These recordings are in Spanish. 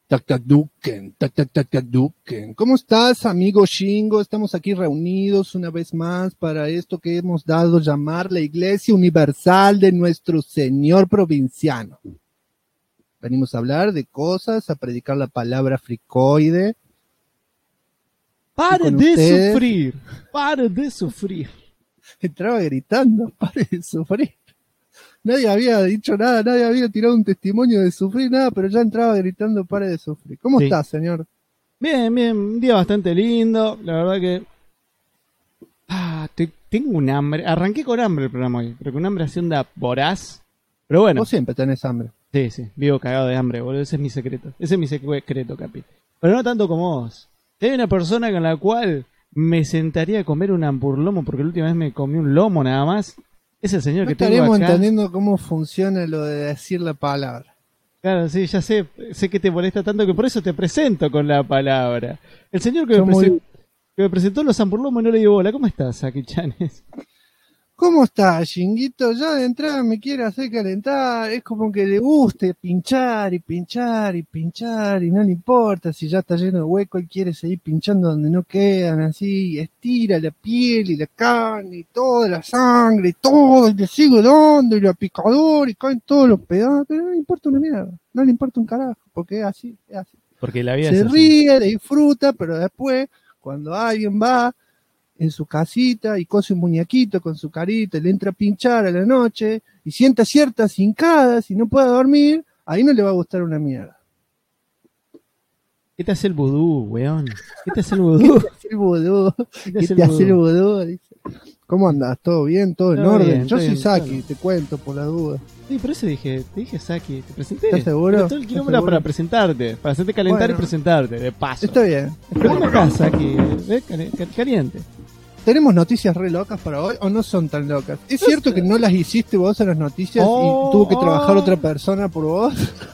Tac, tac, duken, tac, tac, tac, tac, duken. ¿Cómo estás, amigo Shingo? Estamos aquí reunidos una vez más para esto que hemos dado llamar la Iglesia Universal de Nuestro Señor Provinciano. Venimos a hablar de cosas, a predicar la palabra fricoide. ¡Pare de sufrir! ¡Pare de sufrir! Entraba gritando, pare de sufrir. Nadie había dicho nada, nadie había tirado un testimonio de sufrir, nada, pero ya entraba gritando, pare de sufrir. ¿Cómo estás, señor? Bien, bien, un día bastante lindo, la verdad que... tengo un hambre, arranqué con hambre el programa hoy, pero con hambre así onda voraz, pero bueno. Vos siempre tenés hambre. Sí, vivo cagado de hambre, boludo, ese es mi secreto, Capi. Pero no tanto como vos. Hay una persona con la cual me sentaría a comer un hamburlomo, porque la última vez me comí un lomo nada más. Es el señor que tengo acá. Estaremos entendiendo cómo funciona lo de decir la palabra. Claro, sí, ya sé que te molesta tanto que por eso te presento con la palabra. El señor que me presentó los hamburlomos y no le dio bola. ¿Cómo estás, Saki Chanes? ¿Cómo estás, Shinguito? Ya de entrada me quiere hacer calentar. Es como que le guste pinchar y pinchar y pinchar y no le importa si ya está lleno de hueco y quiere seguir pinchando donde no quedan, así. Estira la piel y la carne y toda la sangre y todo y le sigue dando y la picadora y caen todos los pedazos. Pero no le importa una mierda, no le importa un carajo, porque es así, es así. Porque la vida se es ríe, así. le disfruta, pero después, cuando alguien va en su casita y cose un muñequito con su carita, le entra a pinchar a la noche y sienta ciertas hincadas y no puede dormir, ahí no le va a gustar una mierda. ¿Qué te hace el vudú, weón? ¿Qué te hace el vudú? ¿Qué te hace el vudú? ¿Qué te hace el vudú? Dice. ¿Cómo andás? ¿Todo bien? ¿Todo en orden? Bien, yo soy bien, Saki, claro. te cuento por la duda. Sí, por eso te dije Saki, te presenté. ¿Estás seguro? Todo el kilómetro para presentarte, para hacerte calentar y presentarte, de paso. Está bien. ¿Cómo estás, Saki? Caliente. ¿Tenemos noticias re locas para hoy o no son tan locas? ¿Es cierto que no las hiciste vos en las noticias y tuvo que trabajar otra persona por vos?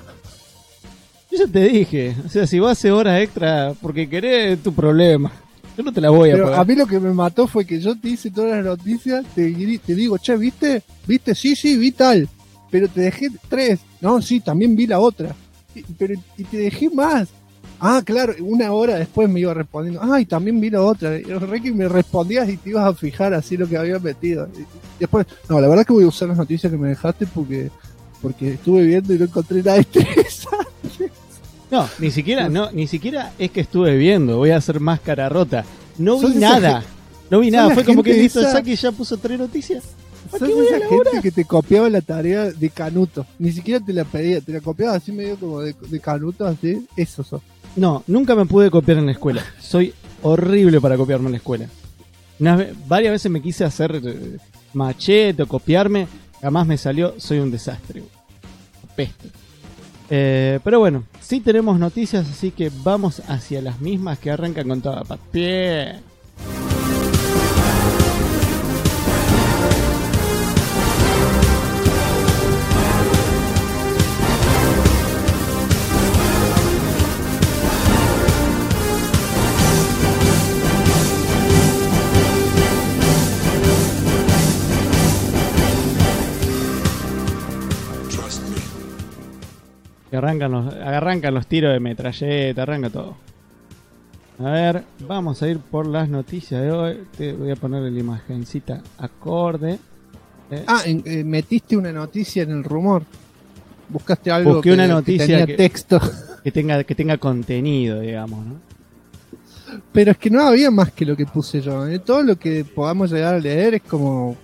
Yo ya te dije, o sea, si vos haces horas extra porque querés, es tu problema. Yo no te la voy a Pero pagar. a mí lo que me mató fue que yo te hice todas las noticias, te digo, che, ¿viste? ¿Viste? Sí, vi tal. Pero te dejé 3. No, sí, también vi la otra. Y te dejé más. Ah, claro, 1 hora después me iba respondiendo. Ay, también vi la otra. Y re que me respondías y te ibas a fijar así lo que había metido. Y después, no, la verdad que voy a usar las noticias que me dejaste porque estuve viendo y no encontré nada interesante. No, ni siquiera es que estuve viendo, voy a hacer máscara rota. No vi nada. Fue como que listo, Saki ya puso 3 noticias. Sos esa gente que te copiaba la tarea de Canuto. Ni siquiera te la pedía, te la copiaba así medio como de Canuto, así. Eso sos. No, nunca me pude copiar en la escuela. Soy horrible para copiarme en la escuela. Varias veces me quise hacer machete o copiarme. Jamás me salió, soy un desastre. Peste. Pero bueno, sí tenemos noticias, así que vamos hacia las mismas que arrancan con toda pie. Arrancan los tiros de metralleta, arranca todo. A ver, vamos a ir por las noticias de hoy. Te voy a poner la imagencita acorde. Metiste una noticia en el rumor. Buscaste algo Busqué una noticia que tenía texto. Que tenga contenido, digamos, ¿no? Pero es que no había más que lo que puse yo. Todo lo que podamos llegar a leer es como...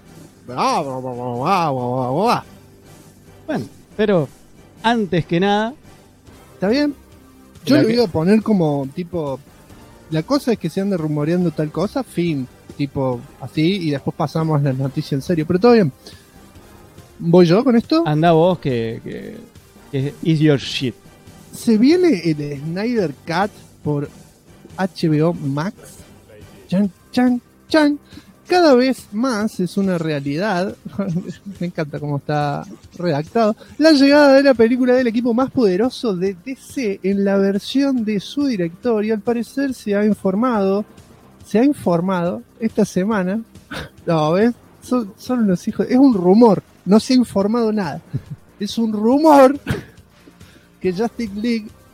Bueno, pero... Antes que nada, ¿está bien? Yo lo iba a poner como tipo, la cosa es que se ande rumoreando tal cosa, fin, tipo así, y después pasamos las noticias en serio, pero todo bien. ¿Voy yo con esto? Anda vos que is your shit. Se viene el Snyder Cut por HBO Max. Chan, chan, chan. Cada vez más es una realidad, me encanta cómo está redactado, la llegada de la película del equipo más poderoso de DC en la versión de su director, y al parecer se ha informado esta semana, no, ¿ves? Son unos hijos, es un rumor, no se ha informado nada, es un rumor que Justice League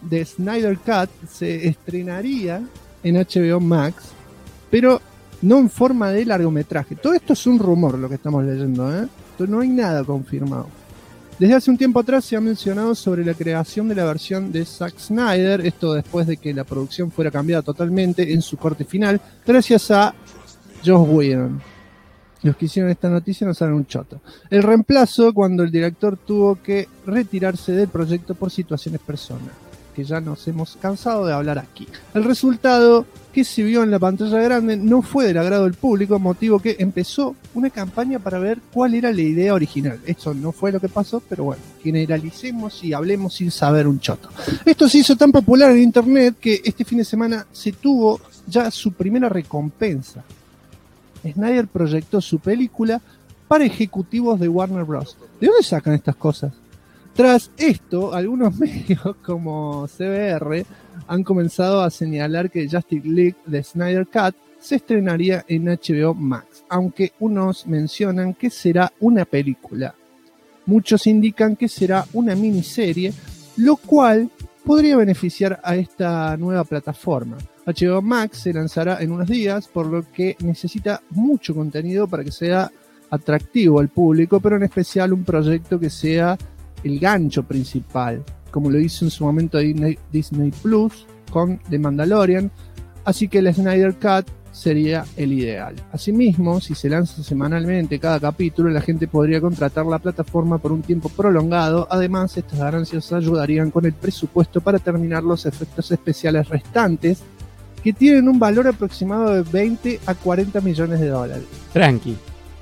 de Snyder Cut se estrenaría en HBO Max, pero no en forma de largometraje. Todo esto es un rumor lo que estamos leyendo, ¿eh? No hay nada confirmado. Desde hace un tiempo atrás se ha mencionado sobre la creación de la versión de Zack Snyder, esto después de que la producción fuera cambiada totalmente en su corte final, gracias a Joss Whedon. Los que hicieron esta noticia no saben un choto. El reemplazo cuando el director tuvo que retirarse del proyecto por situaciones personales, que ya nos hemos cansado de hablar aquí. El resultado que se vio en la pantalla grande no fue del agrado del público, motivo que empezó una campaña para ver cuál era la idea original. Esto no fue lo que pasó, pero bueno, generalicemos y hablemos sin saber un choto. Esto se hizo tan popular en internet que este fin de semana se tuvo ya su primera recompensa. Snyder proyectó su película para ejecutivos de Warner Bros. ¿De dónde sacan estas cosas? Tras esto, algunos medios como CBR han comenzado a señalar que Justice League de Snyder Cut se estrenaría en HBO Max, aunque unos mencionan que será una película. Muchos indican que será una miniserie, lo cual podría beneficiar a esta nueva plataforma. HBO Max se lanzará en unos días, por lo que necesita mucho contenido para que sea atractivo al público, pero en especial un proyecto que sea el gancho principal, como lo hizo en su momento Disney Plus con The Mandalorian, así que el Snyder Cut sería el ideal. Asimismo, si se lanza semanalmente cada capítulo, la gente podría contratar la plataforma por un tiempo prolongado. Además, estas ganancias ayudarían con el presupuesto para terminar los efectos especiales restantes, que tienen un valor aproximado de 20 a 40 millones de dólares. Tranqui.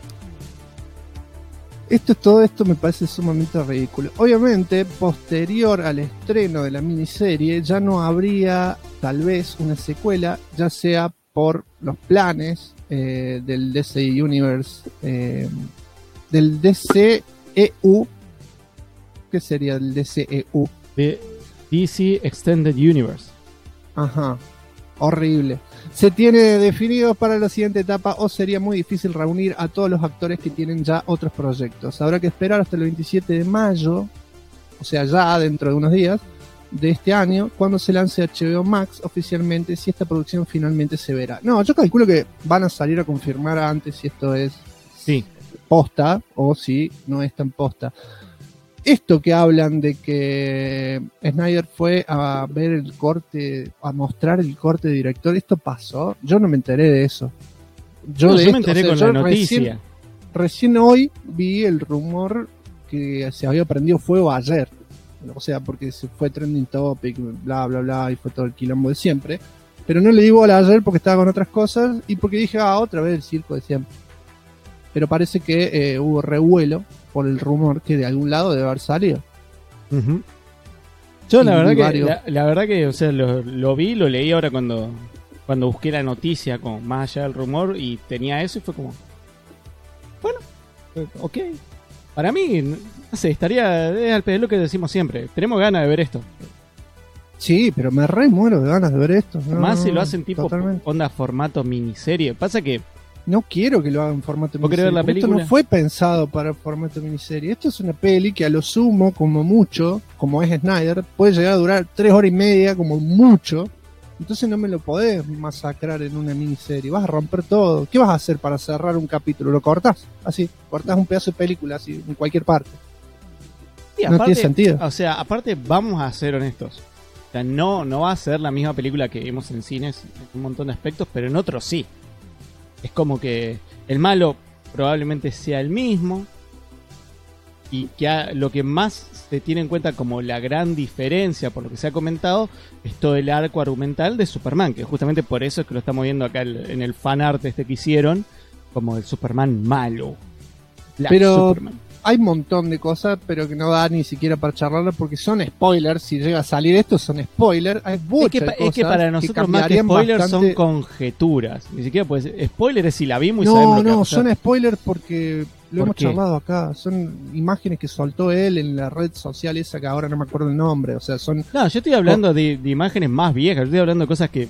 Todo esto me parece sumamente ridículo. Obviamente, posterior al estreno de la miniserie, ya no habría tal vez una secuela, ya sea por los planes del DC Universe, del DCEU. ¿Qué sería el DCEU? De DC Extended Universe. Ajá. Horrible. Se tiene definido para la siguiente etapa o sería muy difícil reunir a todos los actores que tienen ya otros proyectos. Habrá que esperar hasta el 27 de mayo, o sea ya dentro de unos días de este año, cuando se lance HBO Max oficialmente, si esta producción finalmente se verá. No, yo calculo que van a salir a confirmar antes si esto es posta o si no es tan posta. Esto que hablan de que Snyder fue a ver el corte, a mostrar el corte de director, ¿esto pasó? Yo no me enteré de eso. Yo me enteré con la noticia. Recién hoy vi el rumor que se había prendido fuego ayer. O sea, porque se fue trending topic, bla, bla, bla, y fue todo el quilombo de siempre. Pero no le di bola ayer porque estaba con otras cosas y porque dije, otra vez el circo de siempre. Pero parece que hubo revuelo por el rumor que de algún lado debe haber salido. Uh-huh. Yo la verdad que, o sea, lo vi, lo leí ahora cuando busqué la noticia con más allá del rumor y tenía eso y fue como, bueno, ok. Para mí, no sé, estaría al pedo, lo que decimos siempre. Tenemos ganas de ver esto. Sí, pero me re muero de ganas de ver esto. Más si lo hacen tipo onda formato miniserie. Pasa que no quiero que lo hagan en formato miniserie. Ver la película? Esto no fue pensado para formato miniserie. Esto es una peli que a lo sumo, como mucho, como es Snyder, puede llegar a durar 3 horas y media, como mucho. Entonces no me lo podés masacrar en una miniserie. Vas a romper todo. ¿Qué vas a hacer para cerrar un capítulo? ¿Lo cortás? Así, cortás un pedazo de película, así, en cualquier parte. Sí, no tiene sentido. O sea, aparte, vamos a ser honestos. O sea, no va a ser la misma película que vimos en cines en un montón de aspectos, pero en otros sí. Es como que el malo probablemente sea el mismo y que lo que más se tiene en cuenta como la gran diferencia, por lo que se ha comentado, es todo el arco argumental de Superman, que justamente por eso es que lo estamos viendo acá en el fanart que hicieron, como el Superman malo. Pero Superman. Hay un montón de cosas, pero que no da ni siquiera para charlarlas porque son spoilers. Si llega a salir esto, son spoilers. Hay muchas cosas es que para nosotros más que spoilers bastante... son conjeturas. Ni siquiera puede ser. Spoiler es si la vimos y sabemos lo que va a pasar. Son spoilers porque lo hemos charlado acá. Son imágenes que soltó él en la red social esa que ahora no me acuerdo el nombre. O sea, son. No, yo estoy hablando de imágenes más viejas. Yo estoy hablando de cosas que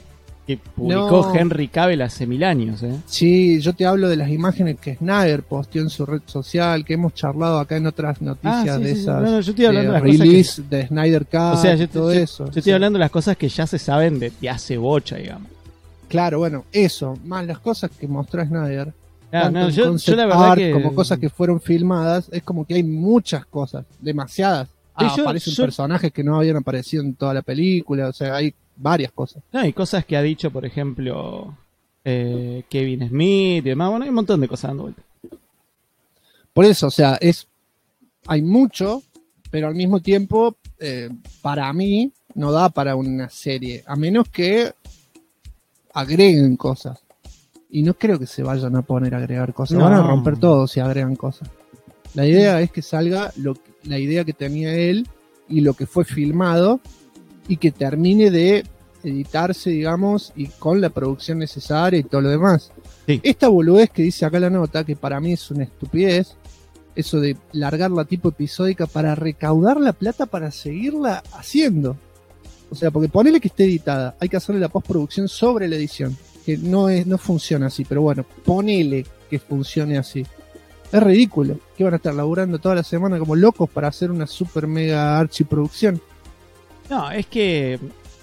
Que publicó No. Henry Cavill hace 1000 años, ¿eh? Sí, yo te hablo de las imágenes que Snyder posteó en su red social, que hemos charlado acá en otras noticias sí, de sí, sí. esas. No, yo estoy hablando de las release de Snyder Cut, O sea, yo todo eso. Yo estoy hablando de las cosas que ya se saben de hace bocha, digamos. Claro, bueno, eso, más las cosas que mostró Snyder. Claro, tanto no, en yo concept la verdad art que... como cosas que fueron filmadas, es como que hay muchas cosas, demasiadas. Sí, Aparecen personajes que no habían aparecido en toda la película, o sea, hay varias cosas. No, hay cosas que ha dicho, por ejemplo, Kevin Smith y demás. Bueno, hay un montón de cosas dando vuelta. Por eso, o sea, hay mucho, pero al mismo tiempo, para mí, no da para una serie, a menos que agreguen cosas. Y no creo que se vayan a poner a agregar cosas. No. Van a romper todo si agregan cosas. La idea es que salga la idea que tenía él y lo que fue filmado y que termine de editarse, digamos, y con la producción necesaria y todo lo demás. Sí. Esta boludez que dice acá la nota, que para mí es una estupidez, eso de largarla tipo episódica para recaudar la plata para seguirla haciendo. O sea, porque ponele que esté editada, hay que hacerle la postproducción sobre la edición, que no funciona así, pero bueno, ponele que funcione así. Es ridículo, que van a estar laburando toda la semana como locos para hacer una super mega archiproducción. No, es que...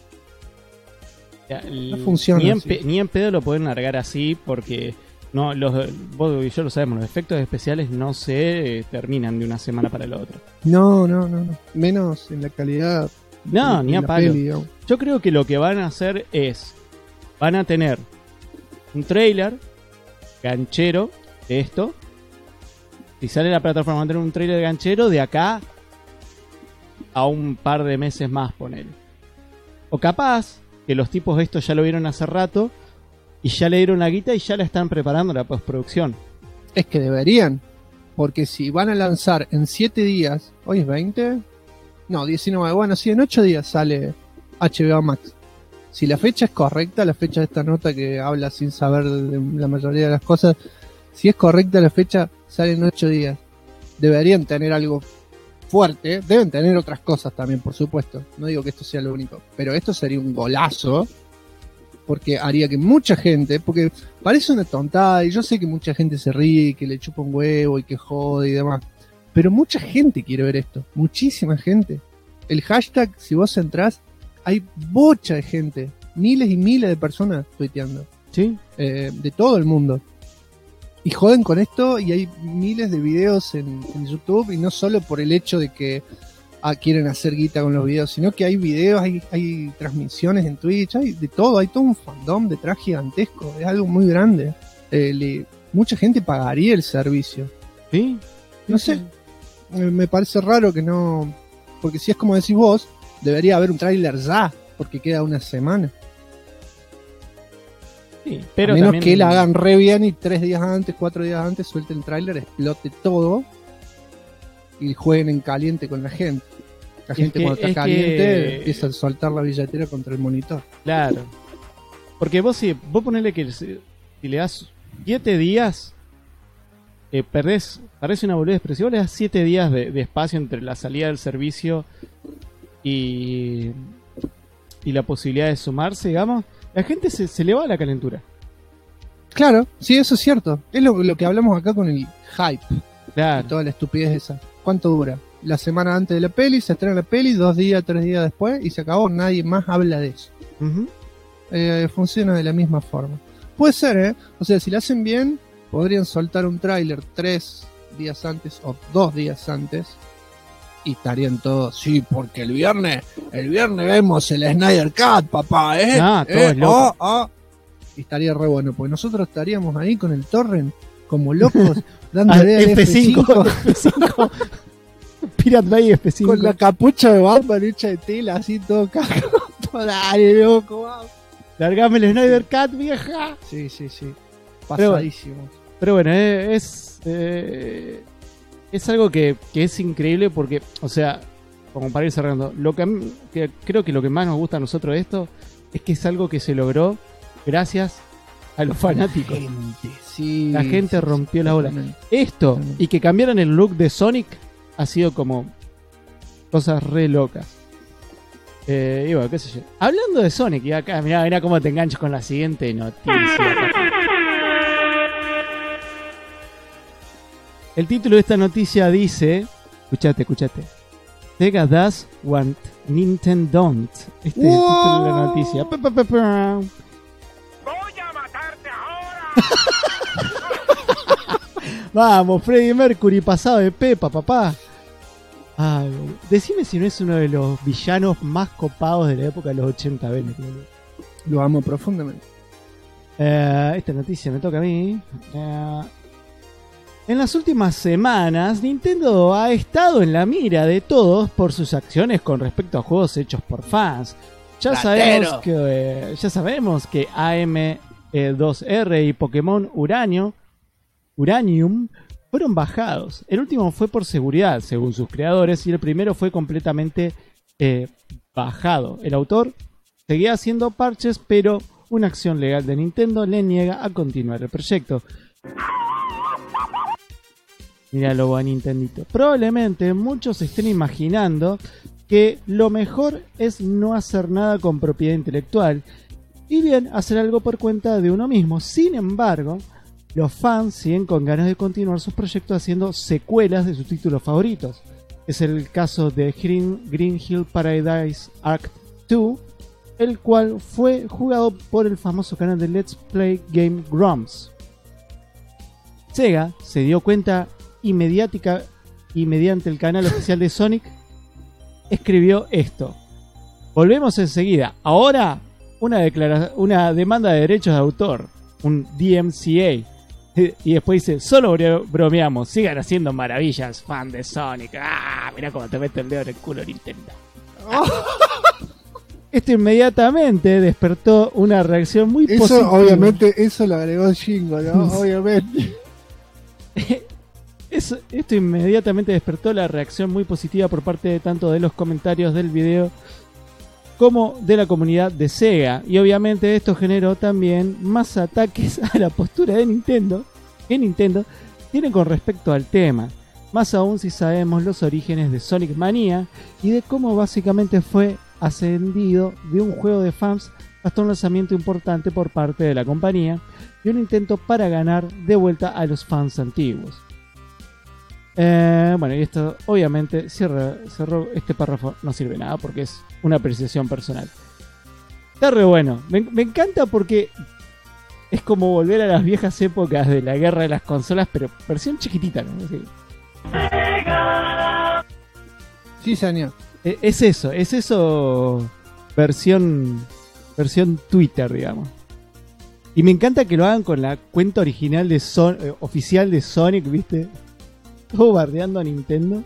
No funciona Ni en pedo lo pueden largar así porque... No, vos y yo lo sabemos, los efectos especiales no se terminan de una semana para la otra. No. Menos en la calidad. No, ni a la palo. peli, digamos. Yo creo que lo que van a hacer es... Van a tener un trailer ganchero de esto. Si sale la plataforma, van a tener un trailer ganchero de acá a un par de meses más, ponele. O capaz que los tipos estos ya lo vieron hace rato y ya le dieron la guita y ya la están preparando la postproducción. Es que deberían, porque si van a lanzar en 7 días, hoy es 20, no, 19, bueno, sí, en 8 días sale HBO Max. Si la fecha es correcta, la fecha de esta nota que habla sin saber de la mayoría de las cosas, si es correcta la fecha, sale en 8 días. Deberían tener algo fuerte, deben tener otras cosas también, por supuesto. No digo que esto sea lo único, pero esto sería un golazo, porque haría que mucha gente, porque parece una tontada, y yo sé que mucha gente se ríe, y que le chupa un huevo, y que jode y demás, pero mucha gente quiere ver esto, muchísima gente. El hashtag, si vos entrás, hay bocha de gente, miles y miles de personas tuiteando, ¿Sí? De todo el mundo. Y joden con esto y hay miles de videos en YouTube, y no solo por el hecho de que quieren hacer guita con los videos, sino que hay videos, hay transmisiones en Twitch, hay de todo, hay todo un fandom detrás gigantesco, es algo muy grande. Mucha gente pagaría el servicio. ¿Sí? No sé, me parece raro que no, porque si es como decís vos, debería haber un tráiler ya, porque queda una semana. Sí, pero a menos también... que la hagan re bien y 3 días antes, 4 días antes suelte el tráiler, explote todo y jueguen en caliente con la gente. La gente cuando está caliente empieza a soltar la billetera contra el monitor. Claro. Porque vos ponele que si le das 7 días, parece una boludez, pero si vos le das 7 días de espacio entre la salida del servicio y la posibilidad de sumarse, digamos, la gente se le va a la calentura. Claro, sí, eso es cierto. Es lo que hablamos acá con el hype. Claro. Y toda la estupidez esa. ¿Cuánto dura? La semana antes de la peli, se estrena la peli, 2 días, 3 días después, y se acabó. Nadie más habla de eso. Funciona de la misma forma. Puede ser, O sea, si lo hacen bien, podrían soltar un tráiler 3 días antes o 2 días antes, y estarían todos, sí, porque el viernes vemos el Snyder Cut, papá, todo es loco. Y estaría re bueno, porque nosotros estaríamos ahí con el torrent, como locos, dándole al F5. F5 Pirate Bay F5. con la capucha de Batman hecha de tela, así todo cagado. Dale, loco, vamos. Largame el Snyder Cut, vieja. Sí. Pasadísimo. Pero bueno, es algo que es increíble porque, o sea, como para ir cerrando, que creo que lo que más nos gusta a nosotros de esto es que es algo que se logró gracias a los fanáticos. La gente rompió la bola. Esto y que cambiaran el look de Sonic ha sido como cosas re locas. Y bueno, qué sé yo. Hablando de Sonic, y acá, mirá cómo te enganchas con la siguiente noticia. El título de esta noticia dice, escuchate. Sega does what Nintendo don't. Este es el título de la noticia. ¡Voy a matarte ahora! Vamos, Freddie Mercury pasado de Pepa, papá. Ay, decime si no es uno de los villanos más copados de la época de los 80, ¿ven? Lo amo profundamente. Esta noticia me toca a mí. En las últimas semanas, Nintendo ha estado en la mira de todos por sus acciones con respecto a juegos hechos por fans. Ya sabemos que AM2R y Pokémon Uranium fueron bajados. El último fue por seguridad, según sus creadores, y el primero fue completamente bajado. El autor seguía haciendo parches, pero una acción legal de Nintendo le niega a continuar el proyecto. Míralo a Nintendito. Probablemente muchos estén imaginando que lo mejor es no hacer nada con propiedad intelectual y bien hacer algo por cuenta de uno mismo. Sin embargo, los fans siguen con ganas de continuar sus proyectos haciendo secuelas de sus títulos favoritos. Es el caso de Green Hill Paradise Act 2, el cual fue jugado por el famoso canal de Let's Play Game Grumps. Sega se dio cuenta y mediante el canal oficial de Sonic escribió esto: volvemos enseguida, ahora una demanda de derechos de autor, un DMCA. Y después dice, solo bromeamos, sigan haciendo maravillas, fan de Sonic. Mirá cómo te mete el dedo en el culo Nintendo. Esto inmediatamente despertó una reacción muy positiva. Obviamente, eso lo agregó Shingo, ¿no? Obviamente. Esto inmediatamente despertó la reacción muy positiva por parte de tanto de los comentarios del video como de la comunidad de Sega, y obviamente esto generó también más ataques a la postura de Nintendo que Nintendo tiene con respecto al tema, más aún si sabemos los orígenes de Sonic Mania y de cómo básicamente fue ascendido de un juego de fans hasta un lanzamiento importante por parte de la compañía y un intento para ganar de vuelta a los fans antiguos. Bueno, y esto obviamente cerró este párrafo, no sirve nada porque es una apreciación personal. Está re bueno, me encanta porque es como volver a las viejas épocas de la guerra de las consolas, pero versión chiquitita, ¿no? Sí, señor. Es eso versión Twitter, digamos. Y me encanta que lo hagan con la cuenta original de oficial de Sonic, ¿viste? Todo bardeando a Nintendo.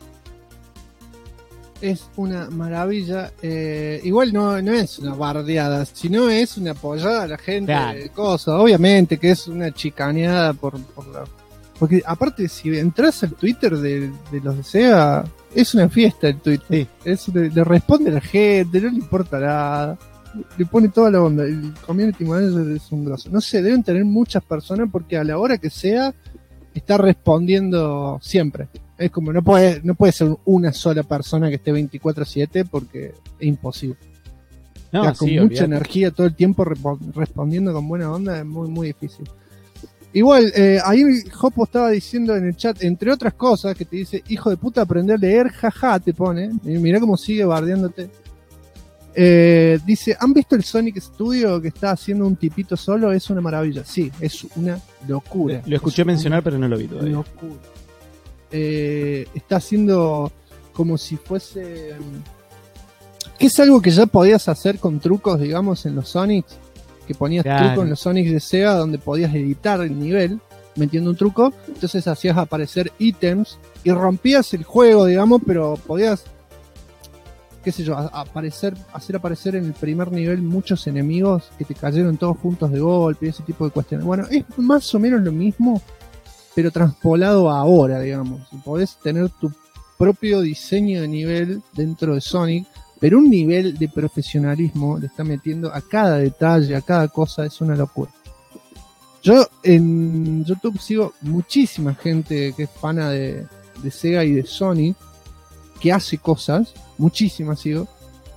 Es una maravilla. Igual no es una bardeada, sino es una apoyada a la gente. Claro. Obviamente que es una chicaneada porque aparte si entras al Twitter de los de Sega, es una fiesta el Twitter. Sí. Le responde a la gente, no le importa nada. Le pone toda la onda. El community manager es un grosso. No sé, deben tener muchas personas porque a la hora que sea está respondiendo siempre. Es como no puede ser una sola persona que esté 24/7 porque es imposible. No, con mucha olvidate. Energía todo el tiempo respondiendo con buena onda es muy muy difícil. Igual, ahí Jopo estaba diciendo en el chat, entre otras cosas, que te dice, hijo de puta, aprender a leer, jaja, te pone. Y mirá cómo sigue bardeándote. Dice, ¿han visto el Sonic Studio que está haciendo un tipito solo? Es una maravilla. Sí, es una locura. Lo escuché mencionar, pero no lo vi todavía. Locura. Está haciendo como si fuese... que es algo que ya podías hacer con trucos, digamos, en los Sonics. Que ponías trucos en los Sonics de Sega donde podías editar el nivel metiendo un truco. Entonces hacías aparecer ítems y rompías el juego, digamos, pero podías... qué sé yo, hacer aparecer en el primer nivel muchos enemigos que te cayeron todos juntos de golpe y ese tipo de cuestiones. Bueno, es más o menos lo mismo, pero transpolado a ahora, digamos. Podés tener tu propio diseño de nivel dentro de Sonic, pero un nivel de profesionalismo le está metiendo a cada detalle, a cada cosa, es una locura. Yo en YouTube sigo muchísima gente que es fana de Sega y de Sonic, que hace cosas, muchísimas sigo,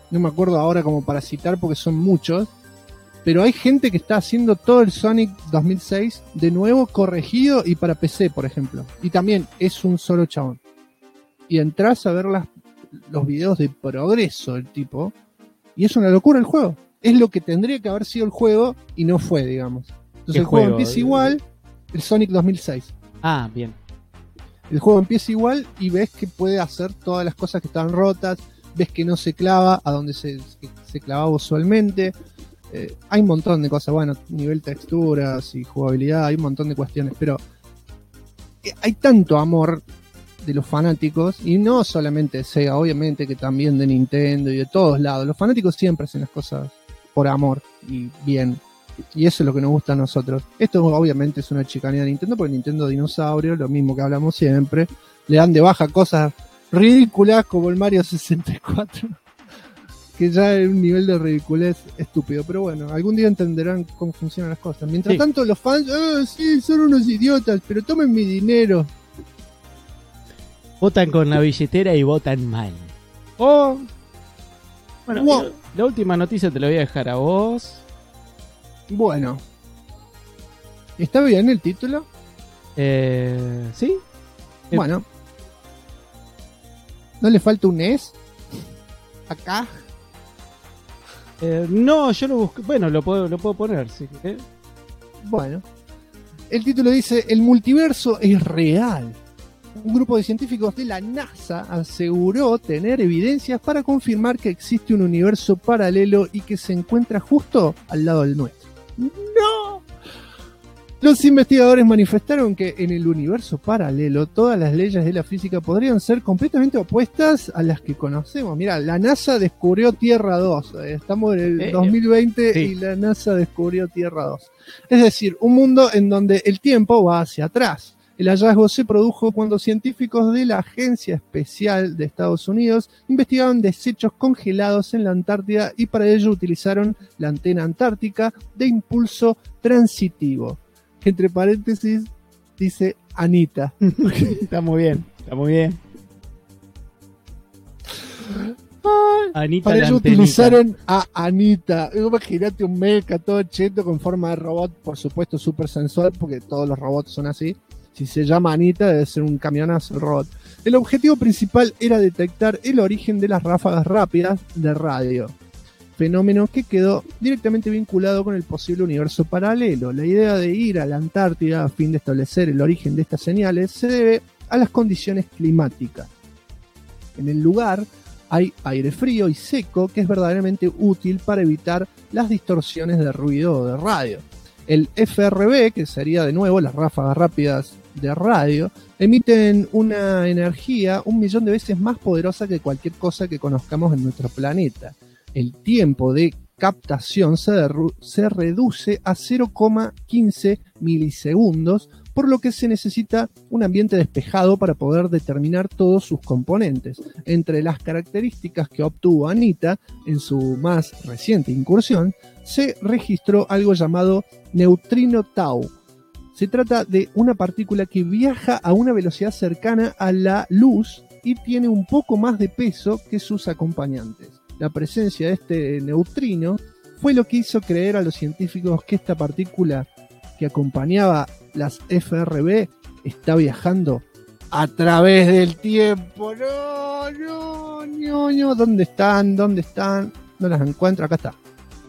no me acuerdo ahora como para citar porque son muchos, pero hay gente que está haciendo todo el Sonic 2006 de nuevo corregido y para PC, por ejemplo. Y también es un solo chabón. Y entras a ver los videos de progreso del tipo y es una locura el juego. Es lo que tendría que haber sido el juego y no fue, digamos. Entonces el juego empieza igual, el Sonic 2006. Ah, bien. El juego empieza igual y ves que puede hacer todas las cosas que están rotas, ves que no se clava a donde se clavaba usualmente. Hay un montón de cosas, bueno, nivel texturas y jugabilidad, hay un montón de cuestiones, pero hay tanto amor de los fanáticos, y no solamente de Sega, obviamente que también de Nintendo y de todos lados. Los fanáticos siempre hacen las cosas por amor y bien. Y eso es lo que nos gusta a nosotros. Esto obviamente es una chicanía de Nintendo, porque Nintendo dinosaurio, lo mismo que hablamos siempre, le dan de baja cosas ridículas como el Mario 64, que ya es un nivel de ridiculez estúpido. Pero bueno, algún día entenderán cómo funcionan las cosas. Mientras tanto los fans, sí, son unos idiotas, pero tomen mi dinero. Votan con la billetera y votan mal. Bueno, wow. La última noticia te la voy a dejar a vos. Bueno, ¿está bien el título? ¿Sí? Bueno, ¿no le falta un S? Acá. No, yo lo busqué. Bueno, lo puedo poner, sí. Bueno, el título dice: el multiverso es real. Un grupo de científicos de la NASA aseguró tener evidencias para confirmar que existe un universo paralelo y que se encuentra justo al lado del nuestro. ¡No! Los investigadores manifestaron que en el universo paralelo todas las leyes de la física podrían ser completamente opuestas a las que conocemos. Mira, la NASA descubrió Tierra 2. Estamos en el 2020 sí. Y la NASA descubrió Tierra 2. Es decir, un mundo en donde el tiempo va hacia atrás. El hallazgo se produjo cuando científicos de la Agencia Especial de Estados Unidos investigaron desechos congelados en la Antártida y para ello utilizaron la antena antártica de impulso transitivo. Entre paréntesis dice Anita. Está muy bien, está muy bien. Anita, para ello utilizaron a Anita. Imagínate un mecha todo cheto con forma de robot, por supuesto súper sensual, porque todos los robots son así. Si se llama Anita, debe ser un camionazo el robot. El objetivo principal era detectar el origen de las ráfagas rápidas de radio, fenómeno que quedó directamente vinculado con el posible universo paralelo. La idea de ir a la Antártida a fin de establecer el origen de estas señales se debe a las condiciones climáticas. En el lugar hay aire frío y seco que es verdaderamente útil para evitar las distorsiones de ruido de radio. El FRB, que sería de nuevo las ráfagas rápidas de radio, emiten una energía 1.000.000 de veces más poderosa que cualquier cosa que conozcamos en nuestro planeta. El tiempo de captación se reduce a 0,15 milisegundos, por lo que se necesita un ambiente despejado para poder determinar todos sus componentes. Entre las características que obtuvo Anita en su más reciente incursión, se registró algo llamado neutrino tau. Se trata de una partícula que viaja a una velocidad cercana a la luz y tiene un poco más de peso que sus acompañantes. La presencia de este neutrino fue lo que hizo creer a los científicos que esta partícula que acompañaba las FRB está viajando a través del tiempo. No. ¿Dónde están? No las encuentro. Acá está.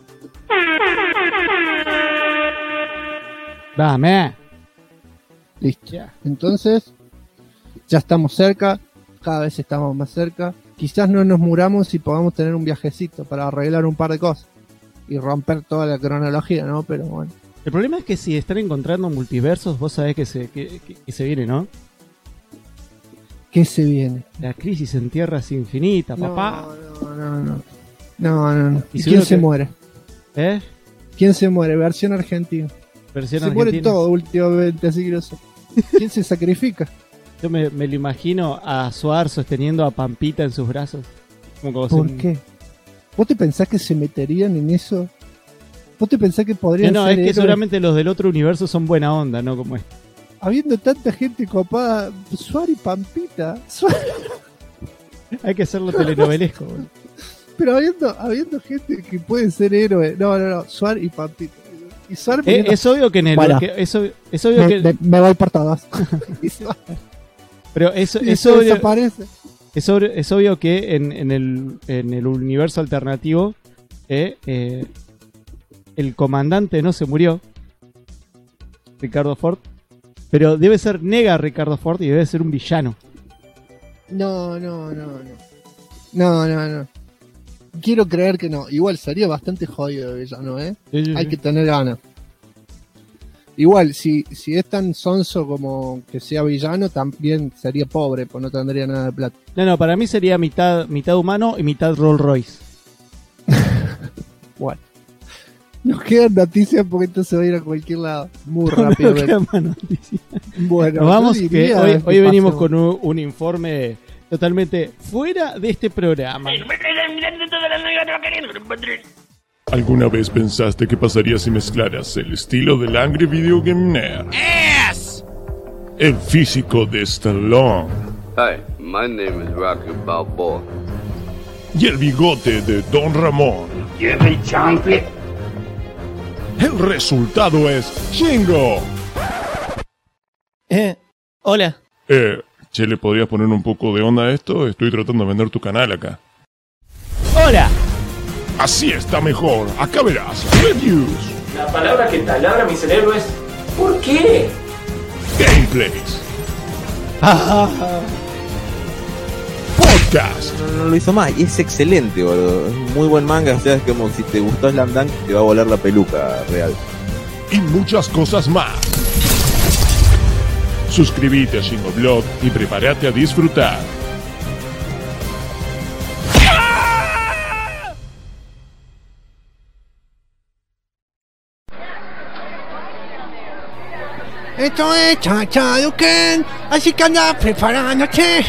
Dame. Listo. Entonces, ya estamos cerca. Cada vez estamos más cerca. Quizás no nos muramos y podamos tener un viajecito para arreglar un par de cosas y romper toda la cronología, ¿no? Pero bueno. El problema es que si están encontrando multiversos, vos sabés que se viene, ¿no? ¿Qué se viene? La crisis en tierras infinitas, papá. No. ¿Y quién se muere? ¿Quién se muere? Versión argentina. Se muere todo últimamente, así que no sé. ¿Quién se sacrifica? Yo me lo imagino a Suar sosteniendo a Pampita en sus brazos. ¿Por qué? ¿Vos te pensás que se meterían en eso? ¿Vos te pensás que podrían ser? No, es que seguramente los del otro universo son buena onda, ¿no? Como es. Habiendo tanta gente copada, Suar y Pampita. Hay que hacerlo telenovelesco, boludo. Pero habiendo gente que puede ser héroe. No, Suar y Pampito. Y Suar es obvio que en el... Bueno, es obvio que... me voy por todas. Pero es Eso obvio, desaparece. es obvio que en el universo alternativo el comandante no se murió, Ricardo Ford, pero debe ser nega Ricardo Ford y debe ser un villano. No. Quiero creer que no. Igual sería bastante jodido de villano, ¿eh? Sí. Hay que tener ganas. Igual, si es tan sonso como que sea villano, también sería pobre, pues no tendría nada de plata. No, para mí sería mitad humano y mitad Rolls Royce. Bueno. Nos quedan noticias porque esto se va a ir a cualquier lado. Muy rápido. No queda más noticias. Bueno, Nos vamos, yo que diría hoy venimos pasó. con un informe totalmente fuera de este programa. ¿Alguna vez pensaste qué pasaría si mezclaras el estilo del Angry Video Game Nerd, el físico de Stallone Hi, my name is Rocky Balboa. y el bigote de Don Ramón? Give me chocolate. El resultado es Shingo. Hola. Che, ¿le podrías poner un poco de onda a esto? Estoy tratando de vender tu canal acá. Hola. Así está mejor. Acá verás. Reviews, La palabra que taladra mi cerebro es ¿por qué? gameplays, podcast No lo hizo más y es excelente, boludo. Es un muy buen manga, o sea, es como si te gustó Slam Dunk, te va a volar la peluca real. y muchas cosas más. Suscríbete a Shingo Blog y prepárate a disfrutar. Esto es Chachaduken, así que anda preparándote.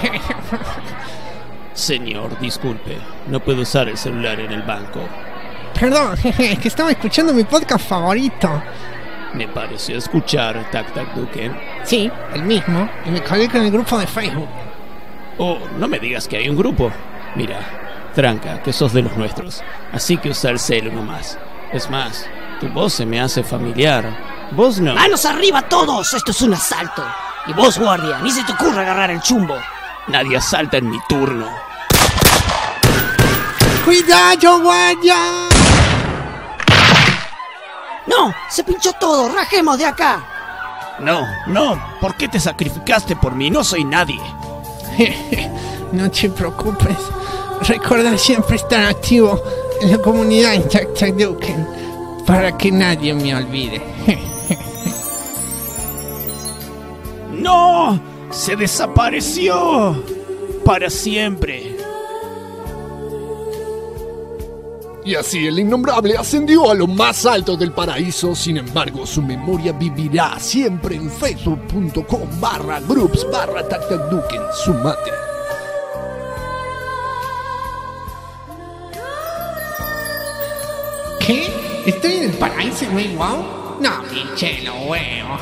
Señor, disculpe, no puedo usar el celular en el banco. Perdón, es que estaba escuchando mi podcast favorito. Me pareció escuchar Tac Tac Duken. Sí, el mismo, y me colgué con el grupo de Facebook. Oh, no me digas que hay un grupo. Mira, tranca, que sos de los nuestros. Así que usa el celu nomás. Es más, tu voz se me hace familiar. Vos no. ¡Manos arriba todos! ¡Esto es un asalto! Y vos, guardia, ni se te ocurra agarrar el chumbo. Nadie asalta en mi turno. ¡Cuidado, guardia! ¡No! ¡Se pinchó todo! ¡Rajemos de acá! No, ¿por qué te sacrificaste por mí? No soy nadie. No te preocupes. Recuerda siempre estar activo en la comunidad en Chachaduken para que nadie me olvide. ¡No! ¡Se desapareció! Para siempre. Y así el innombrable ascendió a lo más alto del paraíso. Sin embargo, su memoria vivirá siempre en facebook.com/groups/tactacduken. Sumate. ¿Qué? ¿Estoy en el paraíso, güey? ¿Wow? No, pinche lo huevo.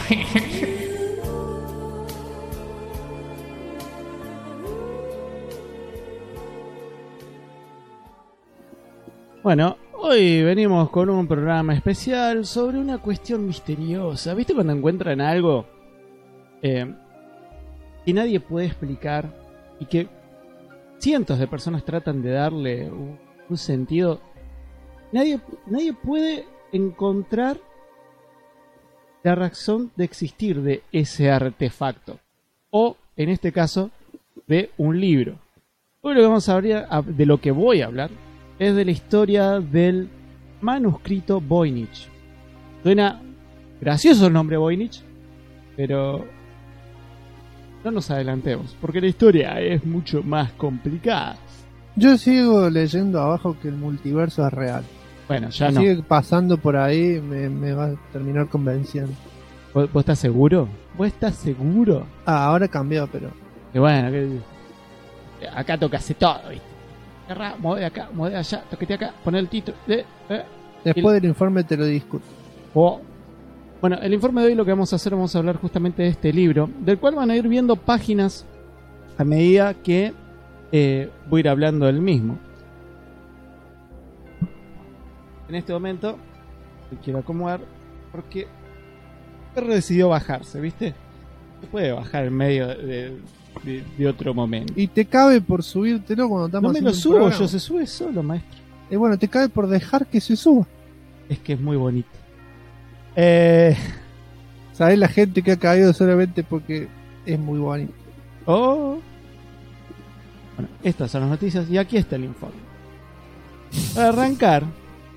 Bueno, hoy venimos con un programa especial sobre una cuestión misteriosa. ¿Viste cuando encuentran algo que nadie puede explicar y que cientos de personas tratan de darle un sentido? Nadie puede encontrar la razón de existir de ese artefacto. O, en este caso, de un libro. Hoy lo que vamos a hablar, de lo que voy a hablar, es de la historia del manuscrito Voynich. Suena gracioso el nombre Voynich, pero no nos adelantemos, porque la historia es mucho más complicada. Yo sigo leyendo abajo que el multiverso es real. Bueno, ya no. Sigue pasando por ahí, me va a terminar convenciendo. ¿Vos estás seguro? ¿Vos estás seguro? Ah, ahora cambió, pero... Que bueno, que acá tocase todo, ¿viste? Agarrá, mueve acá, mueve allá, toquete acá, poné el título. Después del informe te lo discuto. Bueno, el informe de hoy lo que vamos a hacer, vamos a hablar justamente de este libro, del cual van a ir viendo páginas a medida que voy a ir hablando del mismo. en este momento me quiero acomodar porque el perro decidió bajarse, ¿viste? Se puede bajar en medio de otro momento. Y te cabe por subírtelo cuando estamos No me haciendo lo un subo, programa. yo se sube solo, maestro. Y bueno, te cabe por dejar que se suba. Es que es muy bonito. ¿Sabés la gente que ha caído solamente porque es muy bonito? Oh. Bueno, estas son las noticias y aquí está el informe. Para arrancar,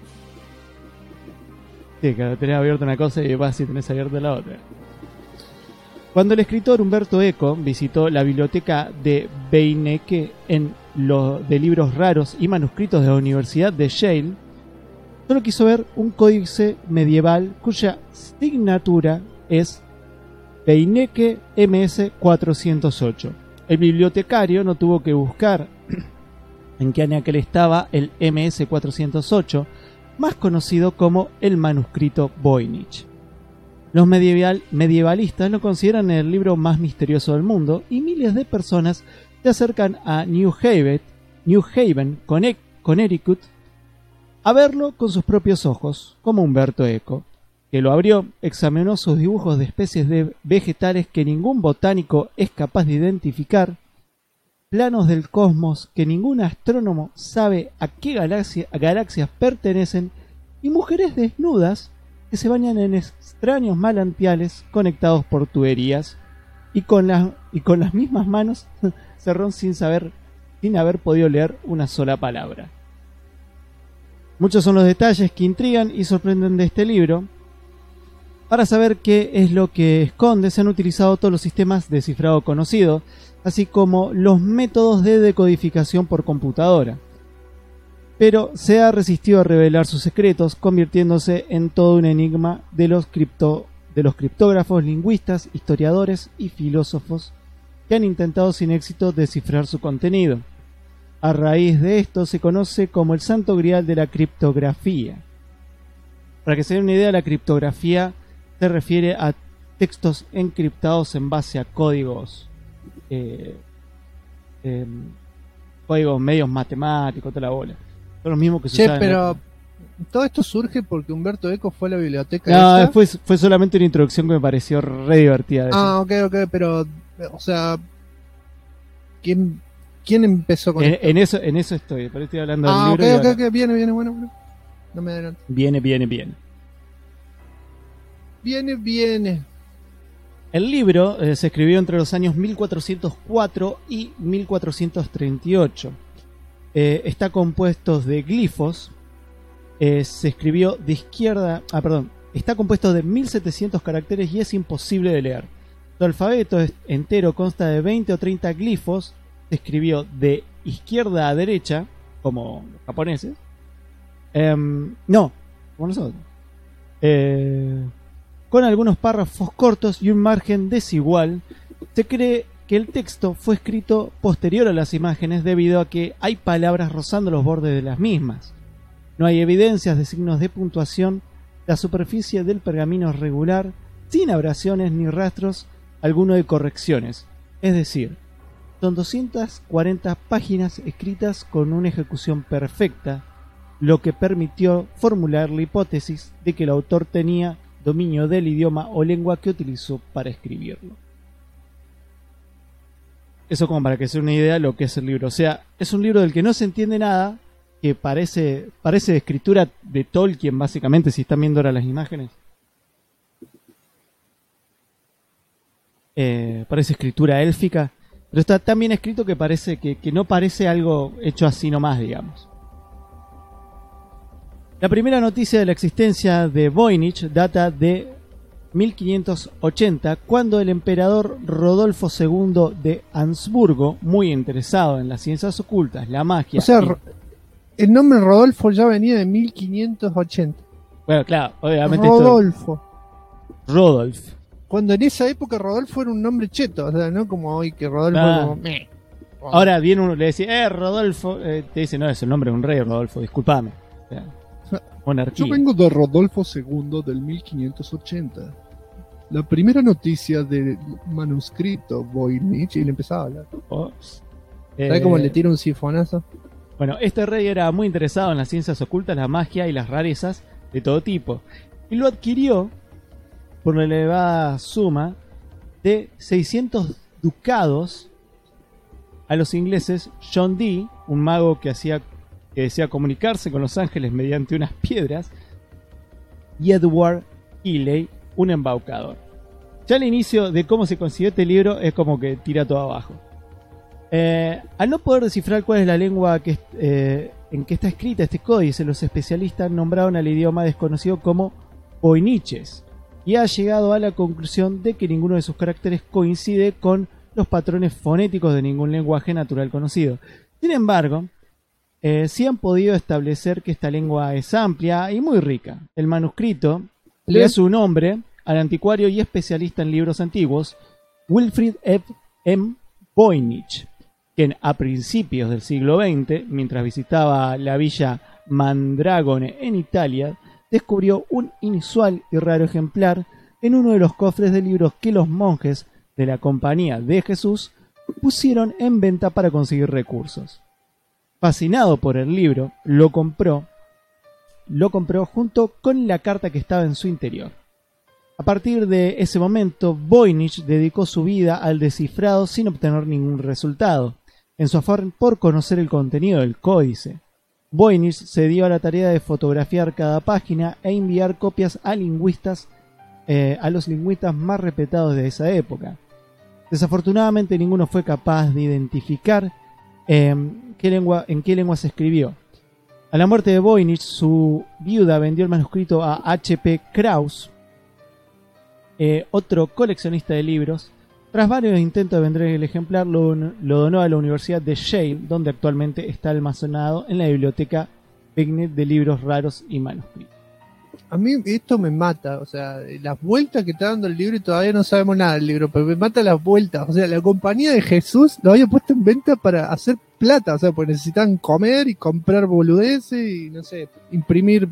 sí, que tenés abierta una cosa y vas y tenés abierta la otra. Cuando el escritor Umberto Eco visitó la biblioteca de Beinecke de libros raros y manuscritos de la Universidad de Yale, solo quiso ver un códice medieval cuya signatura es Beinecke MS 408. El bibliotecario no tuvo que buscar en qué anaquel estaba el MS 408, más conocido como el manuscrito Voynich. Los medievalistas lo consideran el libro más misterioso del mundo y miles de personas se acercan a New Haven, Connecticut, a verlo con sus propios ojos, como Umberto Eco, que lo abrió, examinó sus dibujos de especies de vegetales que ningún botánico es capaz de identificar, planos del cosmos que ningún astrónomo sabe a qué galaxias pertenecen, y mujeres desnudas que se bañan en extraños manantiales conectados por tuberías y con las mismas manos cerrón sin haber podido leer una sola palabra. Muchos son los detalles que intrigan y sorprenden de este libro. Para saber qué es lo que esconde, se han utilizado todos los sistemas de cifrado conocidos, así como los métodos de decodificación por computadora. Pero se ha resistido a revelar sus secretos, convirtiéndose en todo un enigma de los criptógrafos, lingüistas, historiadores y filósofos que han intentado sin éxito descifrar su contenido. A raíz de esto se conoce como el santo grial de la criptografía. Para que se den una idea, la criptografía se refiere a textos encriptados en base a códigos medios matemáticos, toda la bola. Son los mismos que se usaban. Pero todo esto surge porque Umberto Eco fue a la biblioteca. No, fue solamente una introducción que me pareció re divertida. Ok, pero, o sea, ¿quién empezó con esto? En eso estoy, pero estoy hablando del libro. Ok, viene, bueno. No me adelanto. Viene. Viene. El libro se escribió entre los años 1404 y 1438. Está compuesto de glifos. Se escribió de izquierda... Está compuesto de 1700 caracteres y es imposible de leer. Su alfabeto entero consta de 20 o 30 glifos. Se escribió de izquierda a derecha, como los japoneses. No, como nosotros. Con algunos párrafos cortos y un margen desigual. Se cree que el texto fue escrito posterior a las imágenes debido a que hay palabras rozando los bordes de las mismas. No hay evidencias de signos de puntuación. La superficie del pergamino es regular, sin abrasiones ni rastros alguno de correcciones. Es decir, son 240 páginas escritas con una ejecución perfecta, lo que permitió formular la hipótesis de que el autor tenía dominio del idioma o lengua que utilizó para escribirlo. Eso como para que se dé una idea de lo que es el libro. O sea, es un libro del que no se entiende nada, que parece de escritura de Tolkien, básicamente, si están viendo ahora las imágenes. Parece escritura élfica, pero está tan bien escrito que parece que no parece algo hecho así nomás, digamos. La primera noticia de la existencia de Voynich data de 1580, cuando el emperador Rodolfo II de Habsburgo, muy interesado en las ciencias ocultas, la magia... O sea, el nombre Rodolfo ya venía de 1580. Bueno, claro, obviamente... Rodolf. Cuando en esa época Rodolfo era un nombre cheto, o sea, no como hoy que Rodolfo es como... Ahora viene uno y le decía, Rodolfo, te dice, no, es el nombre de un rey, Rodolfo, discúlpame. O sea, monarquía. Yo vengo de Rodolfo II del 1580. La primera noticia del manuscrito Voynich, y le empezaba a hablar. Oh, ¿Sabes cómo le tira un sifonazo? Bueno, este rey era muy interesado en las ciencias ocultas, la magia y las rarezas de todo tipo. Y lo adquirió por una elevada suma de 600 ducados a los ingleses John Dee, un mago que desea comunicarse con los ángeles mediante unas piedras, y Edward Healy, un embaucador. Ya al inicio de cómo se consiguió este libro es como que tira todo abajo. Al no poder descifrar cuál es la lengua en que está escrita este códice, los especialistas nombraron al idioma desconocido como Voiniches, y ha llegado a la conclusión de que ninguno de sus caracteres coincide con los patrones fonéticos de ningún lenguaje natural conocido. Sin embargo, sí han podido establecer que esta lengua es amplia y muy rica. El manuscrito le da su nombre al anticuario y especialista en libros antiguos Wilfrid M. Voynich, quien a principios del siglo XX, mientras visitaba la villa Mandragone en Italia, descubrió un inusual y raro ejemplar en uno de los cofres de libros que los monjes de la Compañía de Jesús pusieron en venta para conseguir recursos. Fascinado por el libro, lo compró junto con la carta que estaba en su interior. A partir de ese momento, Voynich dedicó su vida al descifrado sin obtener ningún resultado, en su afán por conocer el contenido del códice. Voynich se dio a la tarea de fotografiar cada página e enviar copias a los lingüistas más respetados de esa época. Desafortunadamente ninguno fue capaz de identificar en qué lengua se escribió. A la muerte de Voynich, su viuda vendió el manuscrito a H.P. Krauss, otro coleccionista de libros. Tras varios intentos de vender el ejemplar, lo donó a la Universidad de Yale, donde actualmente está almacenado en la biblioteca Picnic de libros raros y manuscritos. A mí esto me mata, o sea, las vueltas que está dando el libro y todavía no sabemos nada del libro, pero me mata las vueltas. O sea, la Compañía de Jesús lo había puesto en venta para hacer plata, o sea, porque necesitaban comer y comprar boludeces y, no sé, imprimir,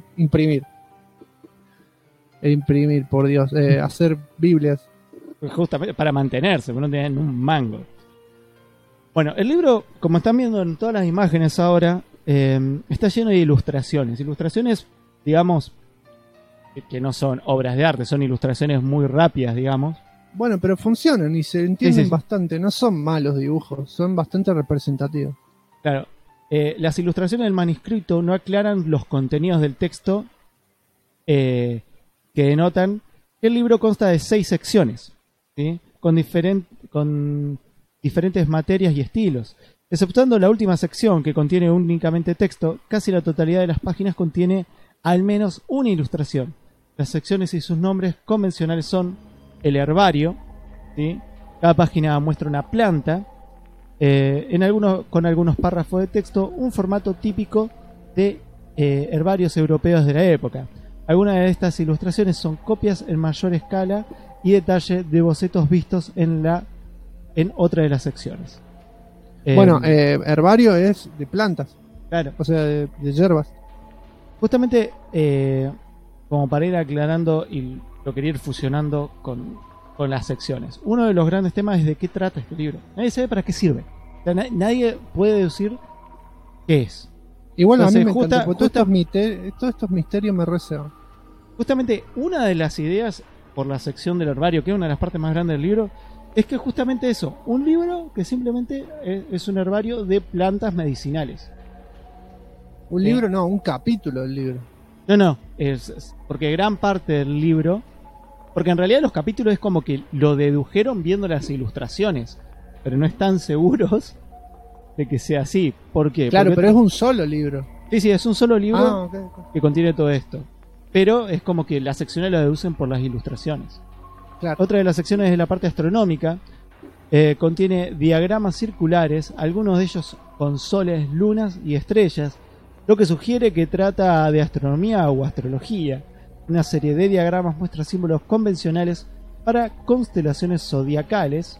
por Dios, hacer Biblias. Justamente para mantenerse, porque no tenían un mango. Bueno, el libro, como están viendo en todas las imágenes ahora, está lleno de ilustraciones. Ilustraciones, digamos, que no son obras de arte, son ilustraciones muy rápidas, digamos. Bueno, pero funcionan y se entienden bastante, no son malos dibujos, son bastante representativos. Claro, las ilustraciones del manuscrito no aclaran los contenidos del texto, que denotan que el libro consta de 6 secciones, ¿sí? con diferentes materias y estilos. Exceptuando la última sección, que contiene únicamente texto, casi la totalidad de las páginas contiene al menos una ilustración. Las secciones y sus nombres convencionales son el herbario, ¿sí? Cada página muestra una planta, con algunos párrafos de texto, un formato típico de herbarios europeos de la época. Algunas de estas ilustraciones son copias en mayor escala y detalle de bocetos vistos en otra de las secciones. Bueno, herbario es de plantas. Claro. O sea, de hierbas. Justamente, como para ir aclarando, y lo quería ir fusionando con las secciones. Uno de los grandes temas es de qué trata este libro. Nadie sabe para qué sirve. O sea, nadie puede decir qué es. Igual a mí me encanta, porque todos estos misterios me reservan. Justamente, una de las ideas por la sección del herbario, que es una de las partes más grandes del libro, es que justamente eso, un libro que simplemente es un herbario de plantas medicinales. Un libro, no, un capítulo del libro. No, es porque gran parte del libro, porque en realidad los capítulos es como que lo dedujeron viendo las ilustraciones, pero no están seguros de que sea así. ¿Por qué? Claro, porque pero es un solo libro. Sí, es un solo libro okay. Que contiene todo esto. Pero es como que las secciones lo deducen por las ilustraciones. Claro. Otra de las secciones es la parte astronómica. Contiene diagramas circulares, algunos de ellos con soles, lunas y estrellas, lo que sugiere que trata de astronomía o astrología. Una serie de diagramas muestra símbolos convencionales para constelaciones zodiacales.